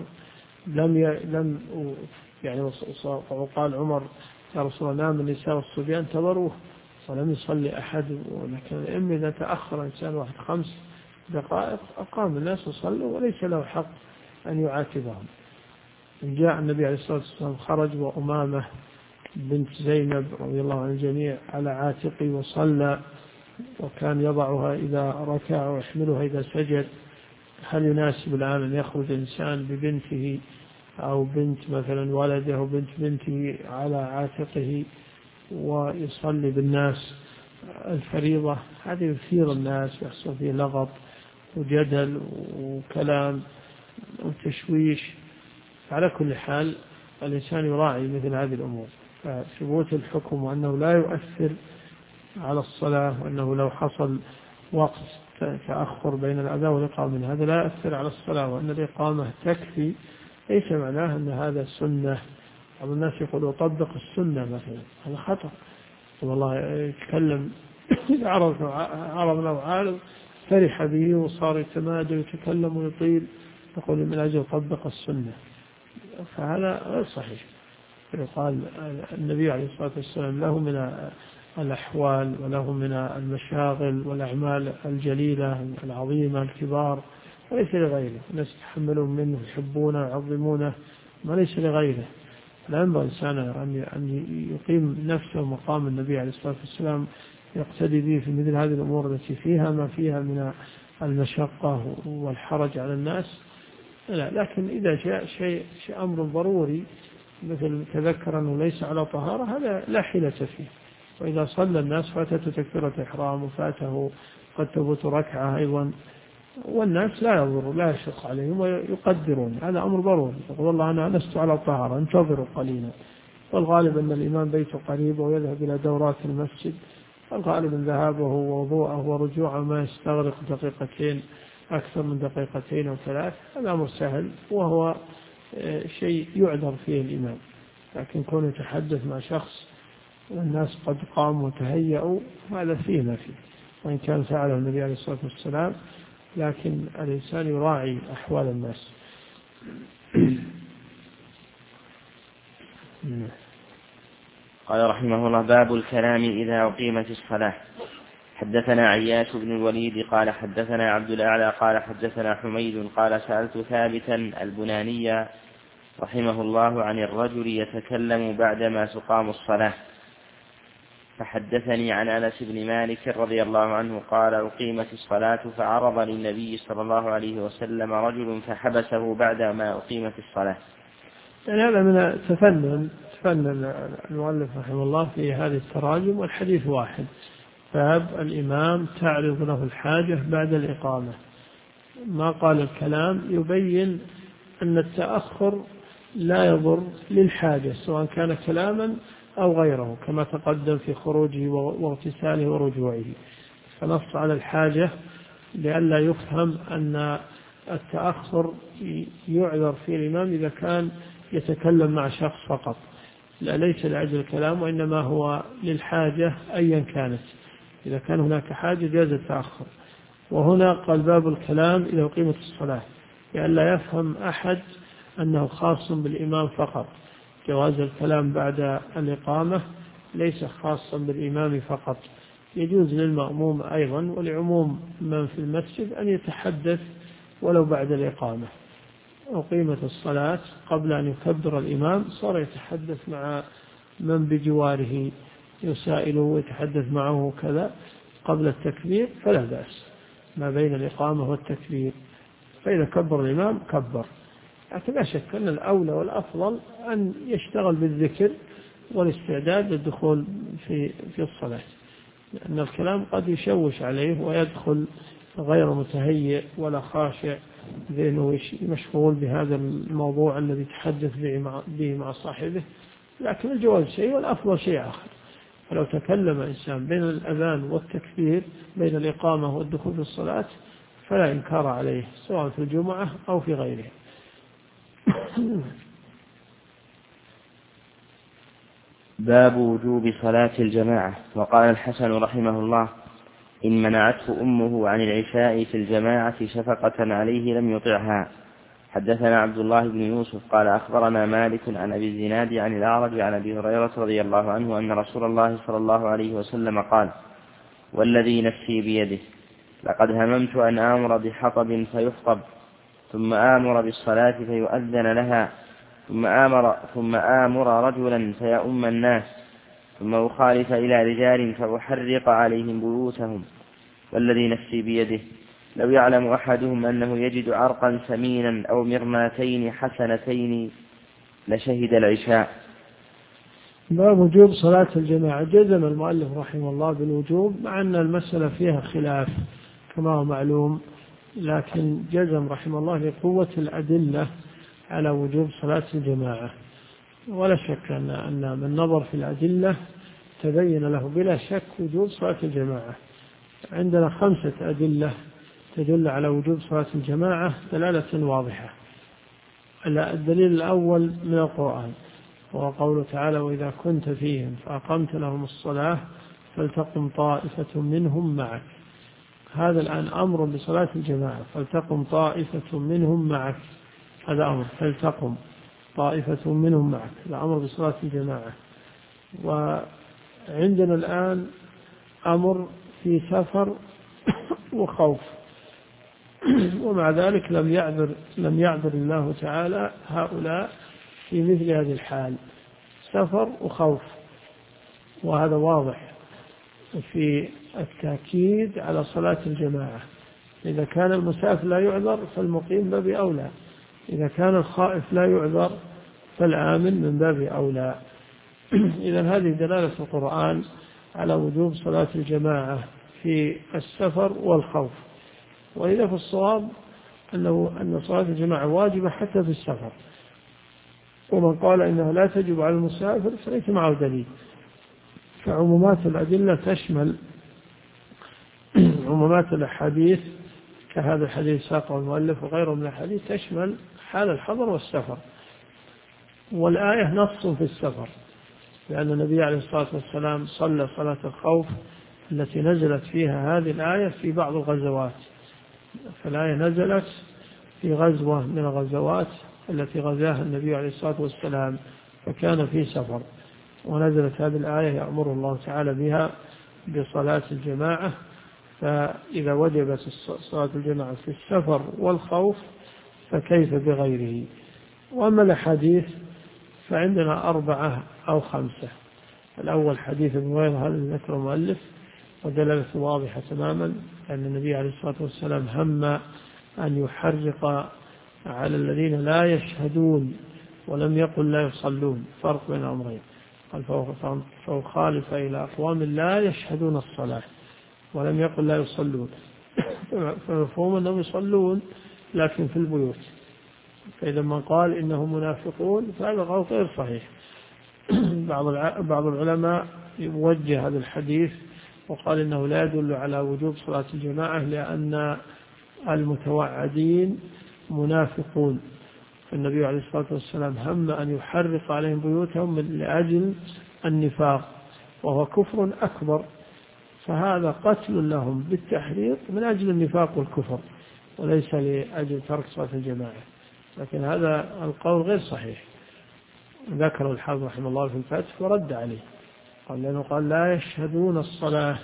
لم يعني وقال عمر يا رسول الله نام النساء والصبيان انتظروه ولم يصلي أحد. ولكن الأم إذا تأخر إنسان واحد 5 دقائق أقام الناس وصلوا وليس له حق أن يعاتبهم. جاء النبي عليه الصلاة والسلام خرج وأمامة بنت زينب رضي الله عن الجميع على عاتقه وصلى، وكان يضعها إذا ركع ويحملها إذا سجد. هل يناسب الآن أن يخرج إنسان ببنته أو بنت مثلا ولده أو بنت بنته على عاتقه ويصلي بالناس الفريضة؟ هذه يثير الناس يحصل فيه لغط وجدل وكلام وتشويش. على كل حال الإنسان يراعي مثل هذه الأمور، فثبوت الحكم وأنه لا يؤثر على الصلاة، وأنه لو حصل وقت تأخر بين الأذان والإقامة هذا لا يؤثر على الصلاة، وأن الإقامة تكفي ليس معناه أن هذا سنة. بعض الناس يقول طبق السنة مثلا، هذا خطأ. والله يتكلم عرض له عارض فرح به وصار يتمادى ويتكلم ويطيل، يقول من أجل طبق السنة، فهذا غير صحيح. يقال النبي عليه الصلاة والسلام له من الأحوال وله من المشاغل والأعمال الجليلة العظيمة الكبار، وليس لغيره. الناس يتحملون منه يحبونه ويعظمونه، ما ليس لغيره. لا ينبغي الإنسان أن يقيم نفسه مقام النبي عليه الصلاة والسلام، يقتدي به في مثل هذه الأمور التي فيها ما فيها من المشقة والحرج على الناس. لا، لكن إذا جاء شيء أمر ضروري مثل تذكر أنه ليس على طهارة، هذا لا حيلة فيه. وإذا صلى الناس فاتته تكبيرة إحرام وفاته قد تفوت ركعة أيضا، والناس لا يضر لا يشق عليهم ويقدرون، هذا أمر ضروري. يقول والله أنا لست على طهارة انتظروا قليلا. والغالب أن الإمام بيته قريب ويذهب إلى دورات المسجد، الغالب أن ذهابه ووضوءه ورجوعه ما يستغرق دقيقتين أكثر من دقيقتين أو 3، هذا أمر سهل وهو شيء يعذر فيه الإمام. لكن كونه يتحدث مع شخص والناس قد قاموا وتهيأوا، هذا فيه ما فيه، وإن كان فعله النبي عليه الصلاة والسلام، لكن الإنسان يراعي أحوال الناس. قال رحمه الله: باب الكلام إذا أقيمت الصلاة. حدثنا عياش بن الوليد قال حدثنا عبد الأعلى قال حدثنا حميد قال سألت ثابتا البناني رحمه الله عن الرجل يتكلم بعدما تقام الصلاة، فحدثني عن أنس بن مالك رضي الله عنه قال: أقيمت الصلاة فعرض للنبي صلى الله عليه وسلم رجل فحبسه بعدما أقيمت الصلاة. يعني هذا من تفنن المؤلف رحمه الله في هذه التراجم، والحديث واحد. باب الإمام تعرض له الحاجة بعد الإقامة. ما قال الكلام يبين أن التأخر لا يضر للحاجة سواء كان كلاما أو غيره، كما تقدم في خروجه واغتساله ورجوعه. فنص على الحاجة لئلا يفهم أن التأخر يعذر في الإمام إذا كان يتكلم مع شخص فقط، لا ليس لأجل الكلام، وإنما هو للحاجة أيا كانت. إذا كان هناك حاجة جاز التأخر. وهنا قال باب الكلام إذا أقيمت الصلاة، لئلا يفهم أحد أنه خاص بالإمام فقط. جواز الكلام بعد الإقامة ليس خاصا بالإمام فقط، يجوز للمأموم أيضا ولعموم من في المسجد أن يتحدث ولو بعد الإقامة. أقيمت الصلاة قبل أن يكبر الإمام صار يتحدث مع من بجواره، يسائله ويتحدث معه كذا قبل التكبير، فلا بأس ما بين الإقامة والتكبير. فإذا كبر الإمام كبر، لكن لا شك أن الأولى والأفضل أن يشتغل بالذكر والاستعداد للدخول في الصلاة، لأن الكلام قد يشوش عليه ويدخل غير متهيئ ولا خاشع، ذهنه مشغول بهذا الموضوع الذي تحدث به مع صاحبه. لكن الجواز شيء والأفضل شيء آخر. فلو تكلم إنسان بين الأذان والتكبير، بين الإقامة والدخول في الصلاة، فلا إنكار عليه سواء في الجمعة أو في غيرها. باب وجوب صلاة الجماعة. وقال الحسن رحمه الله: إن منعته أمه عن العشاء في الجماعة شفقة عليه لم يطعها. حدثنا عبد الله بن يوسف قال أخبرنا مالك عن أبي الزناد عن الأعرج عن أبي هريرة رضي الله عنه أن رسول الله صلى الله عليه وسلم قال: والذي نفسي بيده لقد هممت أن آمر بحطب فيخطب، ثم آمر بالصلاة فيؤذن لها، ثم آمر رجلا فيؤم الناس، ثم أخالف إلى رجال فأحرق عليهم بيوتهم. والذي نفسي بيده لو يعلم أحدهم أنه يجد عرقا ثمينا أو مرماتين حسنتين لشهد العشاء. باب وجوب صلاة الجماعة. جزم المؤلف رحمه الله بالوجوب، مع أن المسألة فيها خلاف كما هو معلوم، لكن جزم رحمه الله لقوة الأدلة على وجوب صلاة الجماعة. ولا شك أن من نظر في الأدلة تبين له بلا شك وجوب صلاة الجماعة. عندنا 5 أدلة تدل على وجوب صلاة الجماعة دلالة واضحة. الدليل الأول من القرآن هو قوله تعالى: وإذا كنت فيهم فأقمت لهم الصلاة فلتقم طائفة منهم معك. هذا الآن أمر بصلاة الجماعة، فلتقم طائفة منهم معك، هذا أمر، فلتقم طائفة منهم معك، هذا أمر بصلاة الجماعة. وعندنا الآن أمر في سفر وخوف، ومع ذلك لم يعذر الله تعالى هؤلاء في مثل هذه الحال، سفر وخوف، وهذا واضح في التأكيد على صلاة الجماعة. إذا كان المسافر لا يعذر فالمقيم باب أولى، إذا كان الخائف لا يعذر فالآمن من باب أولى. إذن هذه دلالة القرآن على وجوب صلاة الجماعة في السفر والخوف. وإذا في الصواب أن صلاة الجماعة واجبة حتى في السفر، ومن قال إنها لا تجب على المسافر فليس معه دليل. فعمومات الأدلة تشمل عمومات الأحاديث، كهذا الحديث ساقه المؤلف وغيره من الحديث، تشمل حال الحضر والسفر. والآية نص في السفر، لأن النبي عليه الصلاة والسلام صلى صلاة الخوف التي نزلت فيها هذه الآية في بعض الغزوات. فالآية نزلت في غزوة من الغزوات التي غزاها النبي عليه الصلاة والسلام، فكان في سفر، ونزلت هذه الآية يأمر الله تعالى بها بصلاة الجماعة. فإذا وجبت صلاة الجماعة في السفر والخوف فكيف بغيره؟ وأما الحديث فعندنا 4 أو 5. الأول حديث ابن هريرة هذا ذكر المؤلف، ودلالته واضحة تماما، أن النبي عليه الصلاة والسلام هم أن يحرق على الذين لا يشهدون، ولم يقل لا يصلون، فرق بين أمرين، قال فخالف إلى أقوام لا يشهدون الصلاة، ولم يقل لا يصلون. فمفهوم أنهم يصلون لكن في البيوت. فإذا من قال إنهم منافقون فهذا قول غير صحيح. بعض العلماء يوجه هذا الحديث وقال إنه لا يدل على وجوب صلاة الجماعة، لأن المتوعدين منافقون، فالنبي عليه الصلاة والسلام هم أن يحرق عليهم بيوتهم لأجل النفاق، وهو كفر أكبر، فهذا قتل لهم بالتحريق من أجل النفاق والكفر، وليس لأجل ترك صلاة الجماعة. لكن هذا القول غير صحيح، ذكر الحافظ رحمه الله في الفتح ورد عليه، قال لأنه قال لا يشهدون الصلاة،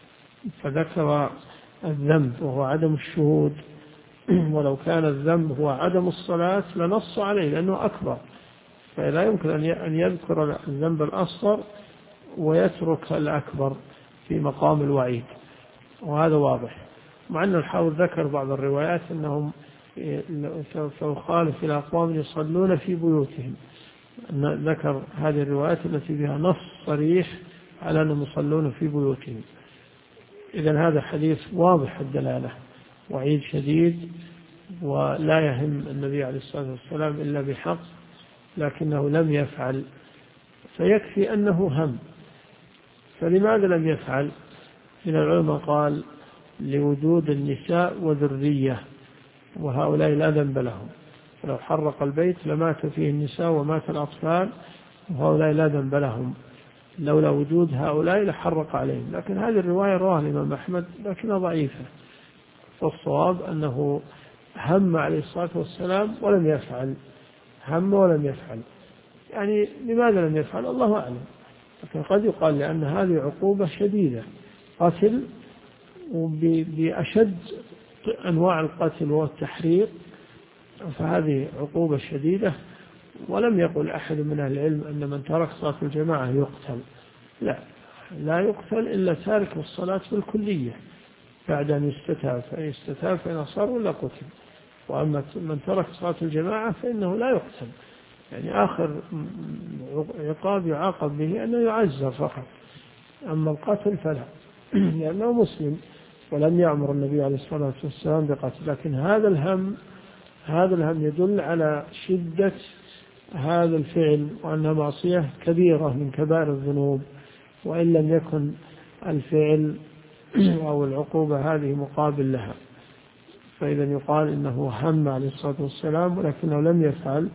فذكر الذنب وهو عدم الشهود، ولو كان الذنب هو عدم الصلاة لنص عليه لأنه أكبر، فلا يمكن أن يذكر الذنب الأصغر ويترك الأكبر في مقام الوعيد، وهذا واضح. مع أن الحافظ ذكر بعض الروايات أنهم سيخالف إلى أقوام يصلون في بيوتهم، ذكر هذه الروايات التي فيها نص صريح على أنهم يصلون في بيوتهم. إذن هذا حديث واضح الدلالة، وعيد شديد، ولا يهم النبي عليه الصلاة والسلام إلا بحق، لكنه لم يفعل، فيكفي أنه هم. فلماذا لم يفعل؟ من العلماء قال لوجود النساء وذرية، وهؤلاء لا ذنب لهم، فلو حرق البيت لمات فيه النساء ومات الأطفال، وهؤلاء لا ذنب لهم، لولا وجود هؤلاء لحرق عليهم. لكن هذه الرواية رواها الإمام أحمد لكنها ضعيفة، فالصواب أنه هم عليه الصلاة والسلام ولم يفعل، هم ولم يفعل. يعني لماذا لم يفعل الله أعلم، لكن قد يقال لأن هذه عقوبة شديدة، قتل وبأشد أنواع القتل والتحريق، فهذه عقوبة شديدة. ولم يقل أحد من أهل العلم أن من ترك صلاة الجماعة يقتل، لا يقتل إلا تارك الصلاة بالكلية بعد أن يستتاب فإن صار ولا قتل. وأما من ترك صلاة الجماعة فإنه لا يقتل، يعني آخر عقاب يعاقب به أنه يعزر فقط، أما القتل فلا، لأنه مسلم ولم يأمر النبي عليه الصلاة والسلام بقتل. لكن هذا الهم يدل على شدة هذا الفعل، وأنها معصية كبيرة من كبائر الذنوب، وإن لم يكن الفعل أو العقوبة هذه مقابل لها، فإذا يقال إنه هم عليه الصلاة والسلام ولكنه لم يفعل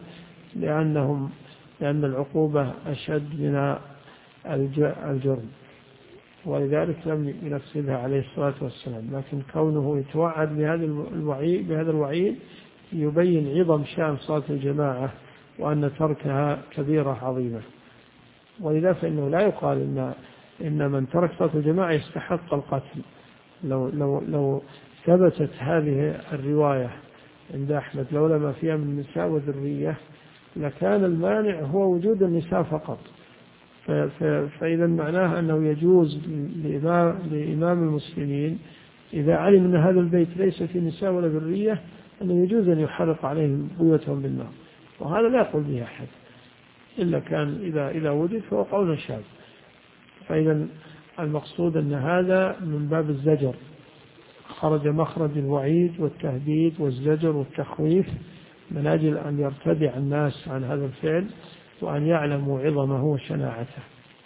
لأن العقوبة أشد من الجرم، ولذلك لم ينفذها عليه الصلاة والسلام. لكن كونه يتوعد بهذا الوعيد يبين عظم شأن صلاة الجماعة وأن تركها كبيرة عظيمة. ولذا فإنه لا يقال إن من ترك صلاة الجماعة يستحق القتل. لو ثبتت هذه الرواية عند أحمد لولا ما فيها من النساء وذرية لكان المانع هو وجود النساء فقط. فإذا معناه أنه يجوز لإمام المسلمين إذا علم أن هذا البيت ليس فيه نساء ولا ذرية أنه يجوز أن يحرق عليهم بيوتهم بالنار، وهذا لا يقول به أحد إلا كان إذا وجد فهو قول شاذ. فإذا المقصود أن هذا من باب الزجر، خرج مخرج الوعيد والتهديد والزجر والتخويف من أجل أن يرتدع الناس عن هذا الفعل وأن يعلموا عظمه وشناعته.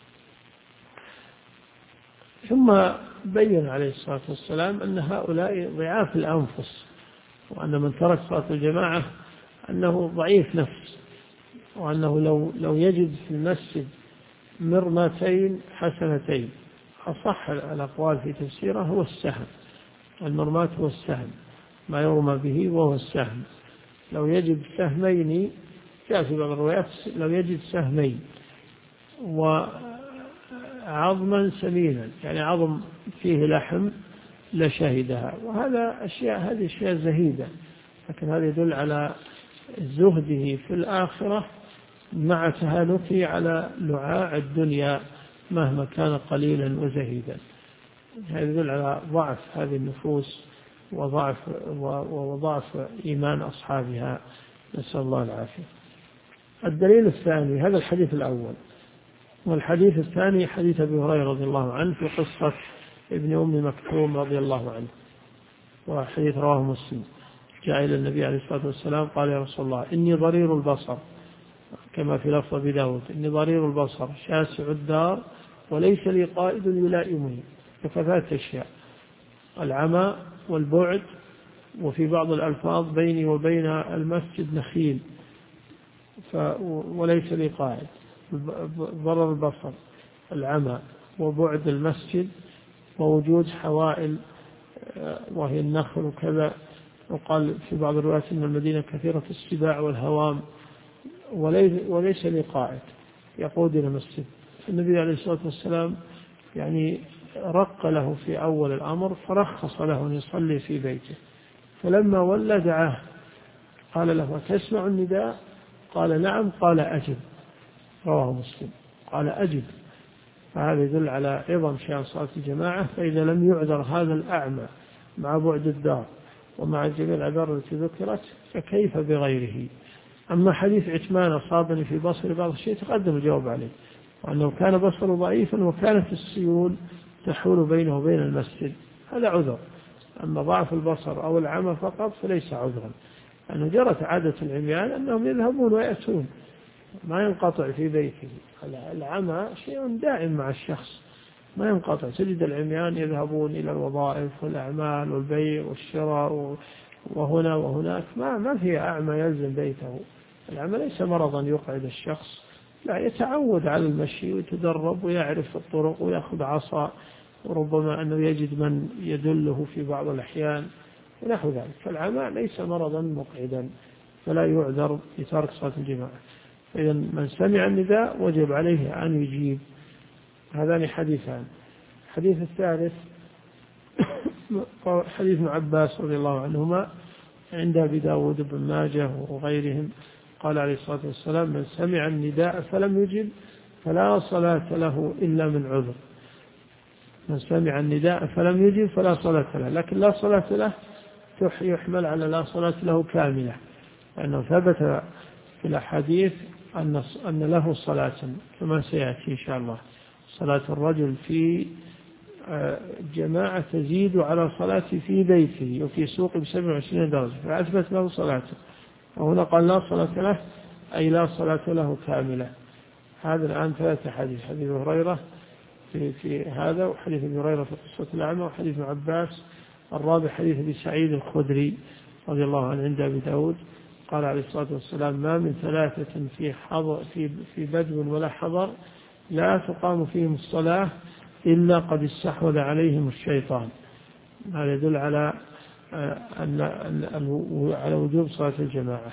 ثم بين عليه الصلاة والسلام أن هؤلاء ضعاف الأنفس، وأن من ترك صلاة الجماعة أنه ضعيف نفس، وأنه لو يجد في المسجد مرمتين حسنتين، أصح الأقوال في تفسيره هو السهم، المرمات هو السهم، ما يرمى به وهو السهم. لو يجد سهمين، جاء في بعض الروايات لو يجد سهمين وعظما سمينا، يعني عظم فيه لحم لشهدها. وهذا هذه أشياء زهيدة، لكن هذا يدل على زهده في الآخرة مع تهانته على لعاع الدنيا مهما كان قليلا وزهيدا. هذا يدل على ضعف هذه النفوس وضعف إيمان أصحابها، نسأل الله العافية. الدليل الثاني هذا الحديث الأول، والحديث الثاني حديث أبي هريرة رضي الله عنه في قصة ابن أم مكتوم رضي الله عنه، وحديث رواه مسلم. جاء إلى النبي عليه الصلاة والسلام قال: يا رسول الله إني ضرير البصر، كما في لفظ أبي داود: إني ضرير البصر شاسع الدار وليس لي قائد يلائمني. فثلاث أشياء: العمى والبعد، وفي بعض الألفاظ بيني وبين المسجد نخيل وليس لي قائد. ضرر البصر، العمى، وبعد المسجد، ووجود حوائل وهي النخل وكذا. وقال في بعض الروايات إن المدينة كثيرة السباع والهوام، وليس لي قائد يقود إلى المسجد. النبي عليه الصلاة والسلام يعني رق له في أول الأمر، فرخص له أن يصلي في بيته. فلما ولى دعاه قال له: تسمع النداء؟ قال: نعم. قال: أجب. رواه مسلم. قال: أجب. فهذا يدل على عظم شأن صلاة الجماعة. فإذا لم يعذر هذا الأعمى مع بعد الدار ومع جميع الأعذار التي ذكرت فكيف بغيره؟ أما حديث عثمان أصابني في بصري بعض الشيء تقدم الجواب عليه، وأنه كان بصره ضعيفا وكانت السيول تحول بينه وبين المسجد، هذا عذر. أما ضعف البصر أو العمى فقط فليس عذرا، لأنه جرت عادة العميان أنهم يذهبون ويأتون، ما ينقطع في بيته. العمى شيء دائم مع الشخص ما ينقطع. تجد العميان يذهبون إلى الوظائف والأعمال والبيع والشراء وهنا وهناك، ما في أعمى يلزم بيته. العمى ليس مرضا يقعد الشخص، لا، يتعود على المشي ويتدرب ويعرف الطرق ويأخذ عصا، وربما أنه يجد من يدله في بعض الأحيان ونحو ذلك. فالعمى ليس مرضا مقعدا فلا يعذر بترك صلاة الجماعة. إذا من سمع النداء وجب عليه أن يجيب. هذان حديثان. الحديث الثالث حديث ابن عباس رضي الله عنهما عند أبي داود بن ماجه وغيرهم، قال عليه الصلاة والسلام: من سمع النداء فلم يجب فلا صلاة له إلا من عذر. من سمع النداء فلم يجب فلا صلاة له، لكن لا صلاة له يحمل على لا صلاة له كاملة، لأنه ثبت في الأحاديث أن له صلاة كما سيأتي إن شاء الله. صلاة الرجل في جماعة تزيد على صلاة في بيته وفي سوق ب27 درجة، فأثبت له صلاته. وهنا قال لا صلاة له أي لا صلاة له كاملة. هذا الآن ثلاثة حديث: حديث هريرة في هذا، وحديث ابي هريرة في قصة الأعمى، وحديث ابن عباس. الرابع حديث ابي سعيد الخدري رضي الله عنه عند أبي داود، قال عليه الصلاة والسلام: ما من ثلاثة في بدو ولا حضر لا تقام فيهم الصلاة إلا قد استحوذ عليهم الشيطان. هذا يدل على على وجوب صلاة الجماعة.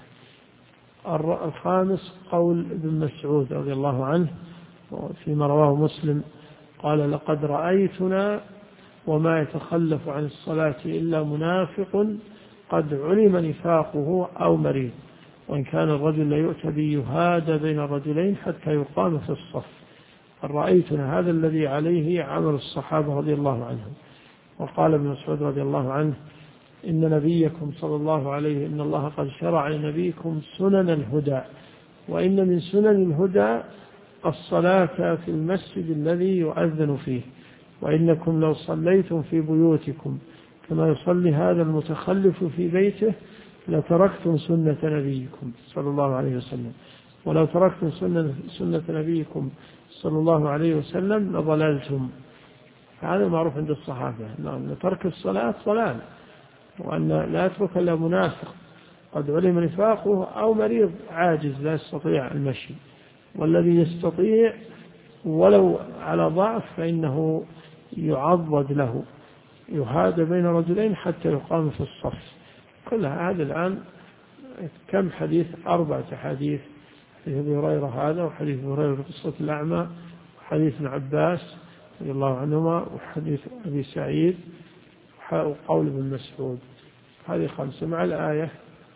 الخامس قول ابن مسعود رضي الله عنه فيما رواه مسلم قال: لقد رأيتنا وما يتخلف عن الصلاة إلا منافق قد علم نفاقه أو مريض، وإن كان الرجل ليؤتى بيهاد بين الرجلين حتى يقام في الصف. رأيتنا هذا الذي عليه عمل الصحابة رضي الله عنهم. وقال ابن مسعود رضي الله عنه: إن نبيكم صلى الله عليه إن الله قد شرع لنبيكم سنن الهدى، وإن من سنن الهدى الصلاة في المسجد الذي يؤذن فيه، وإنكم لو صليتم في بيوتكم كما يصلي هذا المتخلف في بيته لتركتم سنة نبيكم صلى الله عليه وسلم، ولو تركتم سنة نبيكم صلى الله عليه وسلم لضللتم. هذا معروف عند الصحابة أن ترك الصلاة ضلال، وأن لا يترك إلا منافق قد علم نفاقه أو مريض عاجز لا يستطيع المشي. والذي يستطيع ولو على ضعف فإنه يعضد له، يهاد بين رجلين حتى يقام في الصف. كل هذا الآن كم حديث؟ 4 حديث: حديث أبي هريرة هذا، وحديث أبي هريرة في قصة الأعمى، وحديث ابن عباس رضي الله عنهما، وحديث أبي سعيد، وقول ابن مسعود. هذه 5 مع الآية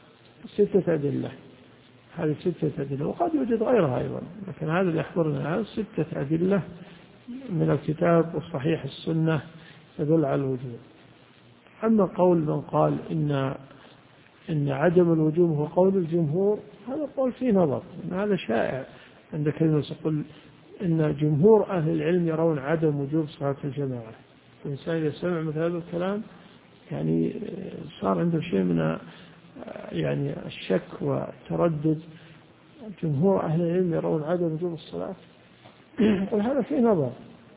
6 أدلة. هذه 6 أدلة، وقد يوجد غيرها أيضا، لكن هذا اللي يحضرنا هذا 6 أدلة من الكتاب وصحيح السنة تدل على الوجوب. أما قول من قال إن عدم الوجوب هو قول الجمهور، هذا قول فيه نظر، هذا شائع عند كلمة يقول إن جمهور أهل العلم يرون عدم وجوب صلاة الجماعة. الإنسان إذا سمع مثل هذا الكلام يعني صار عنده شيء من يعني الشك والتردد. جمهور أهل العلم يرون عدم وجوب الصلاة، وهذا فيه نظر.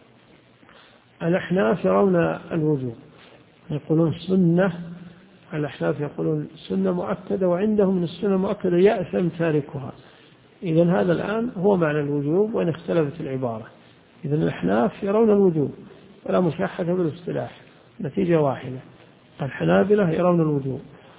الأحناف يرون الوجوب، يقولون سنة. الأحناف يقولون سنة مؤكدة، وعندهم من السنة مؤكدة يأثم تاركها. إذن هذا الآن هو معنى الوجوب، وإن اختلفت العبارة. إذن الأحناف يرون الوجوب ولا مشاحة بالاصطلاح، نتيجة واحدة. الحنابلة يرون الوجوب.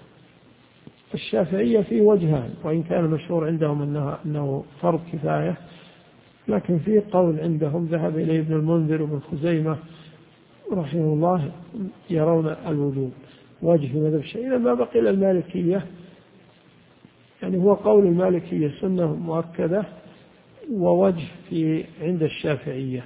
الشافعية فيه وجهان، وإن كان المشهور عندهم أنه فرض كفاية، لكن في قول عندهم ذهب إليه ابن المنذر وابن خزيمة رحمه الله يرون الوجوب، وجه في مذهب الشافعي. إذا ما بقي إلى المالكية، يعني هو قول المالكية سنة مؤكدة، ووجه في عند الشافعية.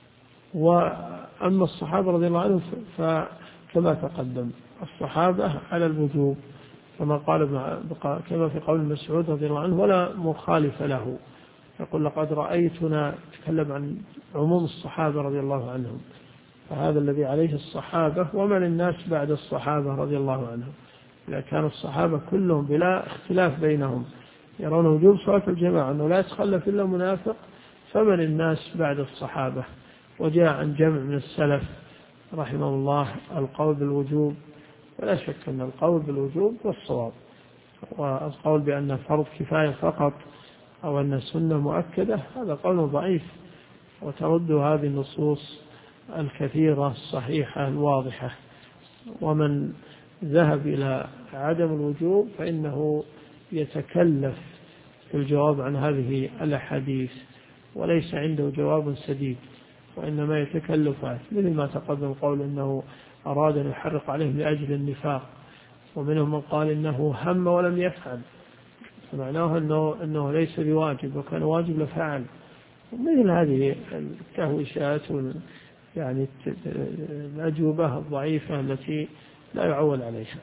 وأما الصحابة رضي الله عنهم فكما تقدم الصحابة على الوجوب، كما في قول مسعود رضي الله عنه ولا مخالف له، يقول: لقد رأيتنا، تكلم عن عموم الصحابة رضي الله عنهم، فهذا الذي عليه الصحابة ومن الناس بعد الصحابة رضي الله عنهم. إذا كان الصحابة كلهم بلا اختلاف بينهم يرون وجوب صلاة الجماعة أنه لا يتخلف إلا منافق، فمن الناس بعد الصحابة؟ وجاء عن جمع من السلف رحمه الله القول بالوجوب، ولا شك أن القول بالوجوب والصواب، والقول بأن فرض كفاية فقط أو أن السنة مؤكدة هذا قول ضعيف، وترد هذه النصوص الكثيرة الصحيحة الواضحة. ومن ذهب إلى عدم الوجوب فإنه يتكلف في الجواب عن هذه الأحاديث، وليس عنده جواب سديد، وإنما يتكلفات، مثل ما تقدم قول إنه أراد أن يحرق عليهم لأجل النفاق، ومنهم من قال إنه هم ولم يفعل، فمعناه أنه ليس بواجب، وكان واجب لفعل. ومثل هذه التهويشات يعني الأجوبة الضعيفة التي لا يعول عليها.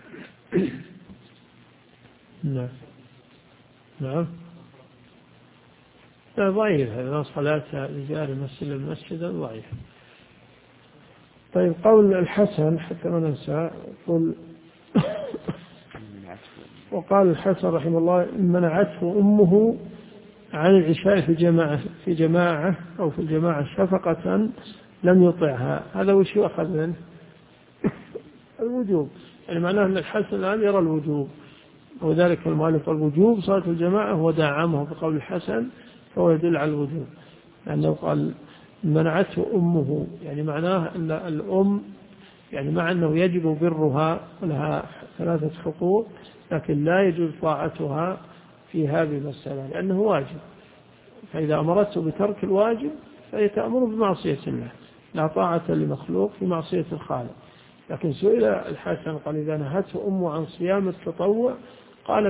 نعم لا ضعيف، هذا صلاة رجال المسجد المسجد ضعيف. طيب قول الحسن حتى ما ننسى، وقال الحسن رحمه الله: إن منعته أمه عن العشاء في جماعة أو في الجماعة شفقة لم يطعها، هذا وش يؤخذ منه؟ الوجوب، يعني معناه أن الحسن الآن يرى الوجوب، وذلك المؤلف الوجوب صلاة الجماعة ودعمه بقول الحسن، فهو يدل على الوجوب، لأنه قال منعته أمه، يعني معناه أن الأم يعني مع أنه يجب برها ولها 3 حقوق، لكن لا يجوز طاعتها في هذه المسألة لأنه واجب، فإذا أمرته بترك الواجب فهي تأمر بمعصية الله، لا طاعة لمخلوق في معصية الخالق. لكن سئل الحسن قال إذا نهته أمه عن صيام التطوع قال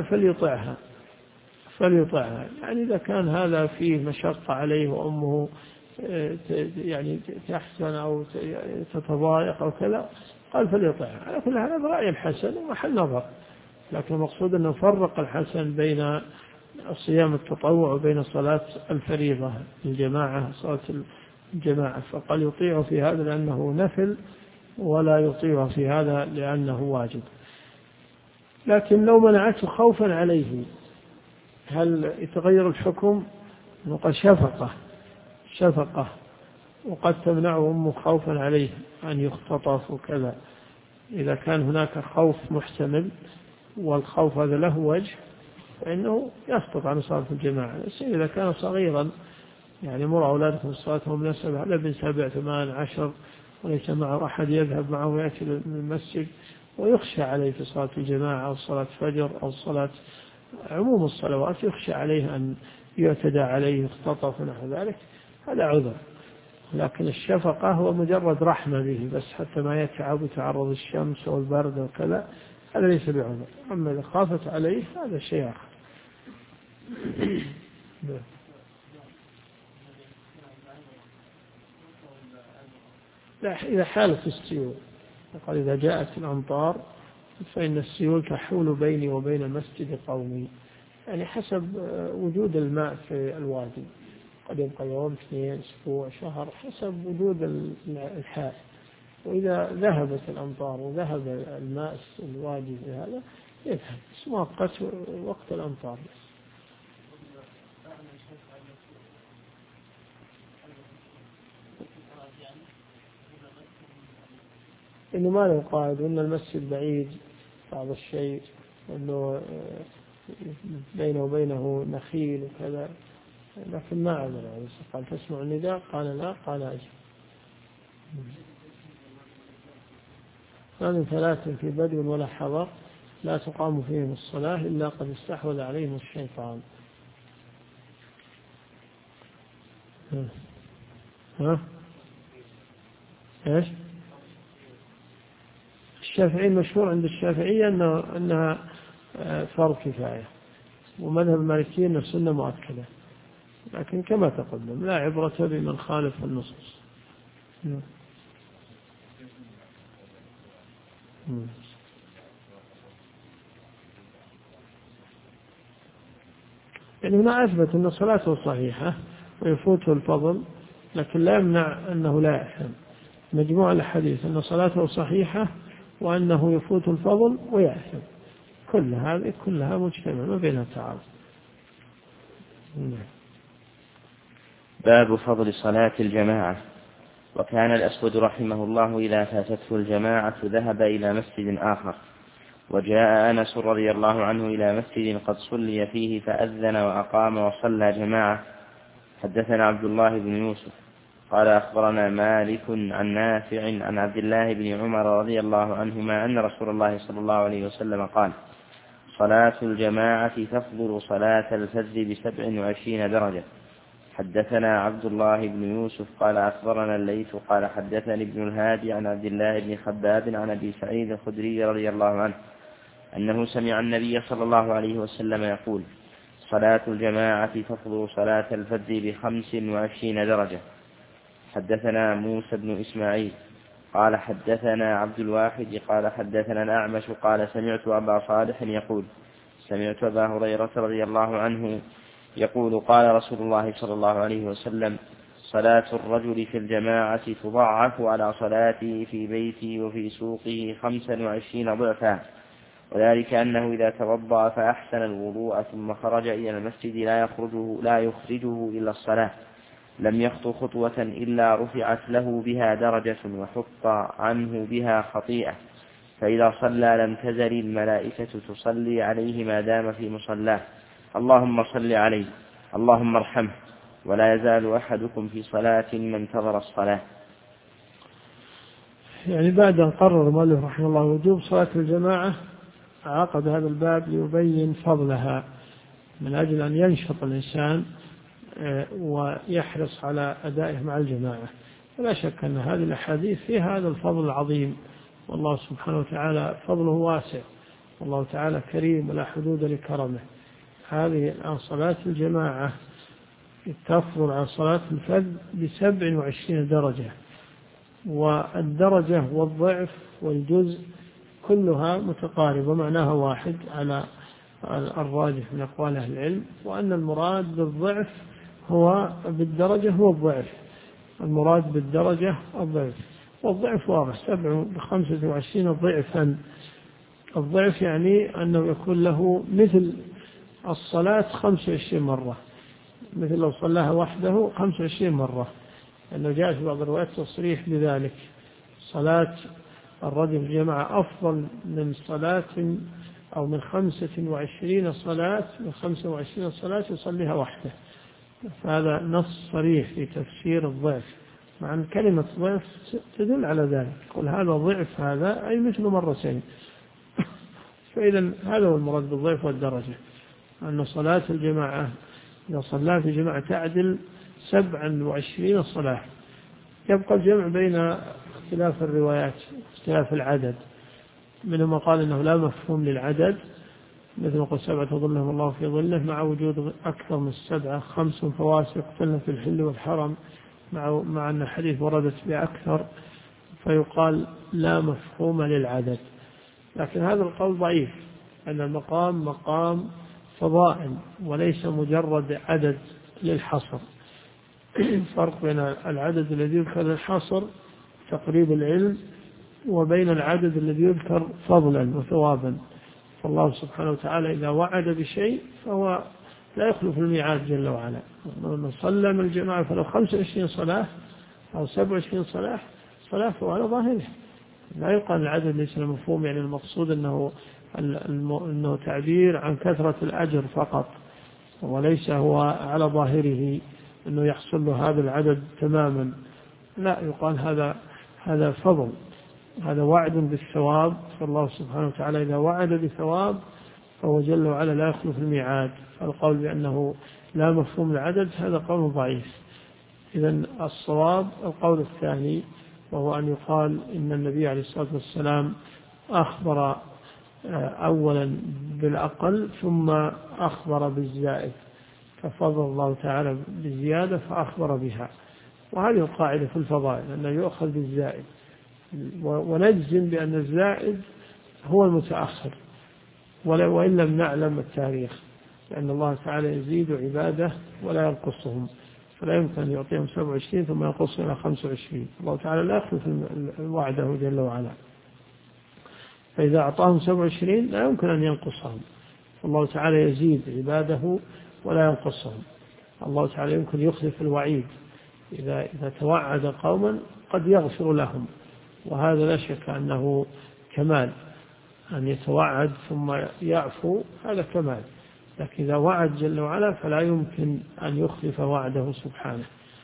فليطعها، يعني إذا كان هذا فيه مشقة عليه وأمه يعني تحزن أو تتضايق أو كذا قال فليطعها، على كل هذا رأي الحسن ومحل نظر، لكن المقصود أنه فرق الحسن بين صيام التطوع وبين صلاة الفريضة الجماعة، صلاة الجماعة، فقال يطيع في هذا لأنه نفل ولا يطيع في هذا لأنه واجب. لكن لو منعته خوفا عليه هل يتغير الحكم؟ وقد شفقة وقد تمنعه أمه خوفا عليه أن يختطف وكذا، إذا كان هناك خوف محتمل والخوف هذا له وجه فإنه يسقط عن صلاة الجماعة. إذا كان صغيرا يعني مر أولادكم الصلاة وهم نسبة هذا بن 7 8 10 وليس معه أحد يذهب معه ويأتي للمسجد ويخشى عليه في صلاة الجماعة أو صلاة فجر أو صلاة عموم الصلوات يخشى عليه أن يعتدى عليه يختطف ونحو ذلك، هذا عذر. لكن الشفقة هو مجرد رحمة به بس حتى ما يتعب وتعرض الشمس والبرد وكذا، هذا ليس بعذر. أما إذا خافت عليه هذا شيء آخر. لا، إذا حالت السيول، قال إذا جاءت الأمطار فإن السيول تحول بيني وبين مسجد قومي، يعني حسب وجود الماء في الوادي، قد يبقى يوم 2 أسبوع شهر حسب وجود الحال، وإذا ذهبت الأمطار وذهب الماء الوادي في هذا يذهب، بس مؤقت وقت الأمطار. إنه ما له قائد وإن المسجد بعيد بعض الشيء وإنه بينه وبينه نخيل وكذا، لكن ما عمل عليه. قال تسمع النداء؟ قال لا. قال أجل. ما من 3 في بدو ولا حضر لا تقام فيهم الصلاة إلا قد استحوذ عليهم الشيطان. إيش؟ الشافعي مشهور عند الشافعية أنها فرض كفاية، ومذهب المالكية أنه سنة مؤكدة، لكن كما تقدم لا عبرة بمن خالف النصوص. يعني هنا أثبت أن صلاته صحيحة ويفوته الفضل، لكن لا يمنع أنه لا يأثم. مجموع الحديث أن صلاته صحيحة وأنه يفوت الفضل ويأثم، كلها مجتمعة ما بينها تعارض. باب فضل صلاة الجماعة. وكان الأسود رحمه الله إذا فاتته الجماعة ذهب إلى مسجد آخر، وجاء أنس رضي الله عنه إلى مسجد قد صلي فيه فأذن وأقام وصلى جماعة. حدثنا عبد الله بن يوسف قال أخبرنا مالك عن نافع عن عبد الله بن عمر رضي الله عنهما أن رسول الله صلى الله عليه وسلم قال: صلاة الجماعة تفضل صلاة الفجر ب27 درجة. حدثنا عبد الله بن يوسف قال أخبرنا الليث قال حدثني ابن الهادي عن عبد الله بن خباب عن أبي سعيد الخدري رضي الله عنه أنه سمع النبي صلى الله عليه وسلم يقول: صلاة الجماعة تفضل صلاة الفجر ب25 درجة. حدثنا موسى بن إسماعيل قال حدثنا عبد الواحد قال حدثنا الأعمش قال سمعت أبا صالح يقول: سمعت أبا هريرة رضي الله عنه يقول: قال رسول الله صلى الله عليه وسلم: صلاة الرجل في الجماعة تضاعف على صلاته في بيته وفي سوقه 25 ضعفا، وذلك أنه إذا توضأ فأحسن الوضوء ثم خرج إلى المسجد لا يخرجه إلا الصلاة لم يخطو خطوة إلا رفعت له بها درجة وحط عنه بها خطيئة، فإذا صلى لم تزل الملائكة تصلي عليه ما دام في مصلاه، اللهم صل عليه اللهم ارحمه، ولا يزال أحدكم في صلاة ما انتظر الصلاة. يعني بعد أن قرر المؤلف رحمه الله وجوب صلاة الجماعة عقد هذا الباب ليبين فضلها من أجل أن ينشط الإنسان ويحرص على أدائه مع الجماعة. ولا شك أن هذه الأحاديث فيها هذا الفضل العظيم، والله سبحانه وتعالى فضله واسع، والله تعالى كريم ولا حدود لكرمه. هذه عن صلاة الجماعة تفضل عن صلاة الفرد ب27 درجة، والدرجة والضعف والجزء كلها متقاربة معناها واحد على الراجح من أقوال أهل العلم، وأن المراد بالضعف هو بالدرجة هو الضعف، المراد بالدرجة الضعف، والضعف واضح 25 ضعفا. الضعف يعني أنه يكون له مثل الصلاة 25 مرة، مثل لو صلاها وحده 25 مرة، لأنه جاء في بعض الروايات تصريح بذلك. صلاة الرجل في الجماعة أفضل من صلاة أو من 25 صلاة، من 25 صلاة يصليها وحده. فهذا نص صريح في تفسير الضعف، مع أن كلمة ضعف تدل على ذلك، يقول هذا ضعف هذا أي مثل مرتين. فإذا هذا هو المراد بالضعف والدرجة، أن صلاة الجماعة إذا صلى في جماعة تعدل 27 صلاة. يبقى الجمع بين اختلاف الروايات اختلاف العدد، منهم قال إنه لا مفهوم للعدد، مثل ما قال 7 تظلهم الله في ظله، مع وجود أكثر من 7 5 فواسق قتلنا في الحل والحرم، مع أن الحديث وردت بأكثر، فيقال لا مفهوم للعدد. لكن هذا القول ضعيف، أن المقام مقام فضائل وليس مجرد عدد للحصر. فرق بين العدد الذي يذكر للحصر تقريب العلم، وبين العدد الذي يذكر فضلا وثوابا. فالله سبحانه وتعالى إذا وعد بشيء فهو لا يخلف الميعاد جل وعلا. من صلى من الجماعة فلو 25 صلاة أو 27 صلاة فهو على ظاهره، لا يقال العدد ليس مفهوم، يعني المقصود أنه تعبير عن كثرة الأجر فقط، وليس هو على ظاهره أنه يحصل له هذا العدد تماما، لا، يقال هذا فضل، هذا وعد بالثواب. فالله سبحانه وتعالى إذا وعد بثواب فهو جل وعلا لا يخلف الميعاد. القول بأنه لا مفهوم العدد هذا قول ضعيف. إذن الصواب القول الثاني، وهو أن يقال إن النبي عليه الصلاة والسلام أخبر أولا بالأقل ثم أخبر بالزائد، ففضل الله تعالى بالزيادة فأخبر بها. وهذه القاعدة في الفضائل أنه يؤخذ بالزائد، ونجزم بأن الزائد هو المتأخر وإن لم نعلم التاريخ، لأن الله تعالى يزيد عباده ولا ينقصهم، فلا يمكن أن يعطيهم 27 ثم ينقص إلى 25. الله تعالى لا يخلف وعده جل وعلا، فإذا أعطاهم 27 لا يمكن أن ينقصهم. الله تعالى يزيد عباده ولا ينقصهم. الله تعالى يمكن يخلف الوعيد، إذا توعد قوما قد يغفر لهم، وهذا لا شك أنه كمال، أن يتوعد ثم يعفو هذا كمال، لكن إذا وعد جل وعلا فلا يمكن أن يخلف وعده سبحانه.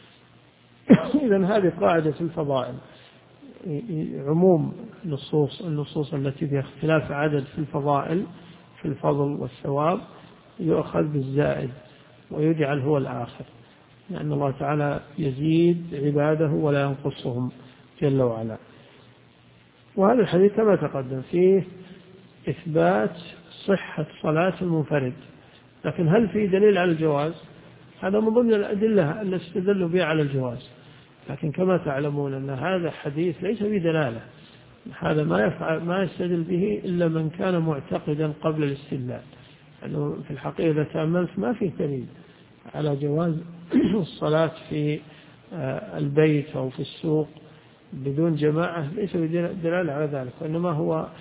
إذن هذه قاعدة الفضائل، عموم النصوص التي فيها اختلاف عدد في الفضائل في الفضل والثواب يؤخذ بالزائد ويجعل هو الآخر، لأن الله تعالى يزيد عباده ولا ينقصهم جل وعلا. وهذا الحديث كما تقدم فيه إثبات صحة صلاة المنفرد، لكن هل فيه دليل على الجواز؟ هذا من ضمن الأدلة التي استدلوا بها على الجواز، لكن كما تعلمون أن هذا حديث ليس بدلالة، هذا ما يستدل به إلا من كان معتقدا قبل الاستدلال، لأنه في الحقيقة إذا تأملت ما فيه دليل على جواز الصلاة في البيت أو في السوق بدون جماعة، ليس بدلالة على ذلك، وإنما هو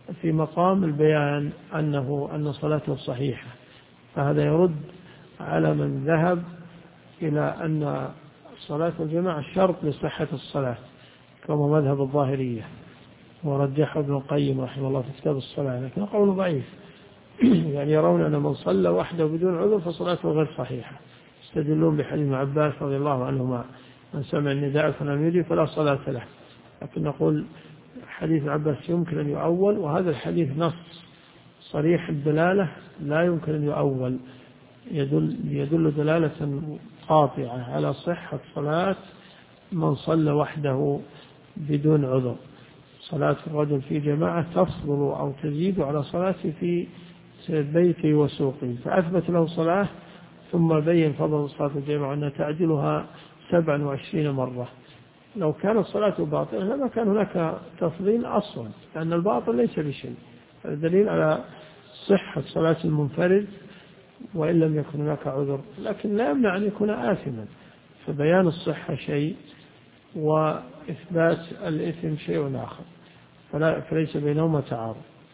في مقام البيان أن صلاته صحيحة، فهذا يرد على من ذهب إلى أن صلاة الجماعة شرط لصحة الصلاة كما مذهب الظاهرية، ورجحه ابن القيم رحمه الله في كتاب الصلاة، لكن قول ضعيف. يعني يرون أن من صلى وحده بدون عذر فصلاته غير صحيحة، يستدلون بحديث ابن عباس رضي الله عنهما من سمع النداء فلم يجب فلا صلاة له. لكن نقول حديث ابن عباس يمكن أن يؤول، وهذا الحديث نص صريح الدلالة لا يمكن أن يؤول، يدل دلالة قاطعة على صحة صلاة من صلى وحده بدون عذر. صلاة الرجل في جماعة تفضل أو تزيد على صلاته في بيته وسوقه، فأثبت له صلاة ثم بين فضل صلاة الجماعة أنها تعدلها 27 مرة. لو كانت صلاته باطلة لما كان هناك تفضيل أصلا، لأن الباطل ليس بشيء. هذا دليل على صحة صلاة المنفرد وإن لم يكن هناك عذر، لكن لا يمنع أن يكون آثما، فبيان الصحة شيء وإثبات الإثم شيء آخر، فليس بينهما تعارض.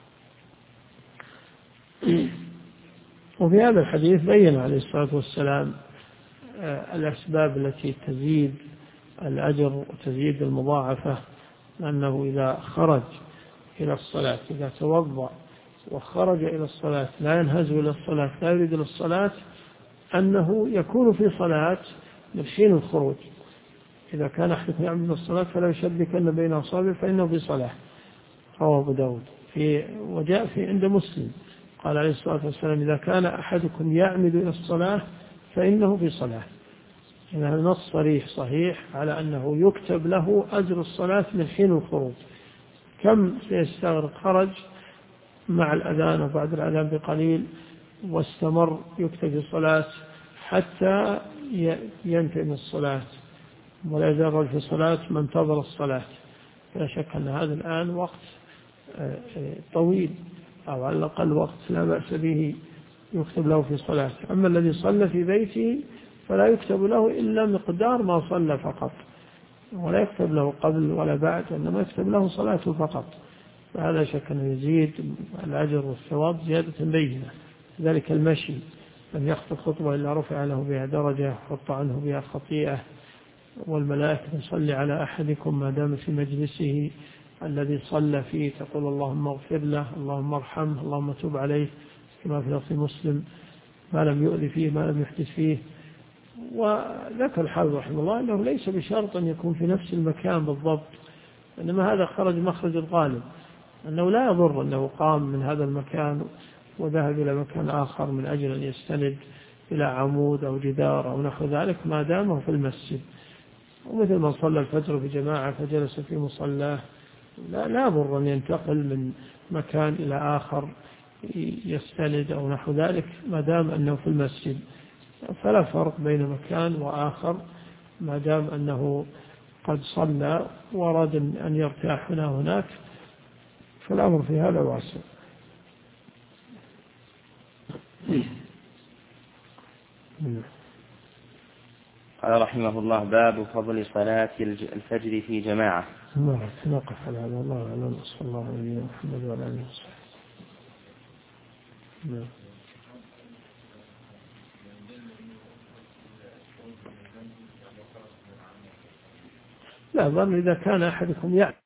وفي هذا الحديث بين عليه الصلاة والسلام الأسباب التي تزيد الأجر وتزيد المضاعفة، لأنه إذا خرج إلى الصلاة، إذا توضأ وخرج إلى الصلاة لا ينهز إلى الصلاة لا يريد إلى الصلاة، أنه يكون في صلاة من حين الخروج. إذا كان أحدكم يعمل الصلاة فلا يشبكن بين أصابعه فإنه في صلاة. رواه أبو داود وجاء في عند مسلم قال عليه الصلاة والسلام إذا كان أحدكم يعمد إلى الصلاة فإنه في صلاة. هذا نص صريح صحيح على أنه يكتب له أجر الصلاة من حين الخروج. كم سيستغرق خرج مع الأذان وبعد الأذان بقليل واستمر يكتب في الصلاة حتى ينتهي من الصلاة، ولا يزال في الصلاة ما انتظر الصلاة. لا شك أن هذا الآن وقت طويل، أو على الأقل وقت لا بأس به يكتب له في صلاة. أما الذي صلى في بيته فلا يكتب له إلا مقدار ما صلى فقط، ولا يكتب له قبل ولا بعد، إنما يكتب له صلاته فقط. فهذا شك أنه يزيد الأجر والثواب زيادة بينة. ذلك المشي لم يخطب خطوة إلا رفع له بها درجة وحط عنه بها خطيئة، والملائكة تصلي على أحدكم ما دام في مجلسه الذي صلى فيه، تقول اللهم اغفر له اللهم ارحمه اللهم تب عليه، كما في لفظ مسلم ما لم يؤذي فيه ما لم يحدث فيه. وذكر الحافظ رحمه الله أنه ليس بشرط أن يكون في نفس المكان بالضبط، إنما هذا خرج مخرج الغالب، أنه لا يضر أنه قام من هذا المكان وذهب إلى مكان آخر من أجل أن يستند إلى عمود أو جدار أو نحو ذلك ما دامه في المسجد. ومثل من صلى الفجر في جماعة فجلس في مصلاه لا يضر أن ينتقل من مكان إلى آخر يستند أو نحو ذلك ما دام أنه في المسجد، فلا فرق بين مكان وآخر ما دام أنه قد صلى وراد أن يرتاح هناك، فالأمر في هذا واسع. قال رحمه الله باب فضل صلاة الفجر في جماعة. نقف على هذا. الله أعلم. صلى الله عليه محمد وعلى آله وصحبه. لا ظن إذا كان أحدكم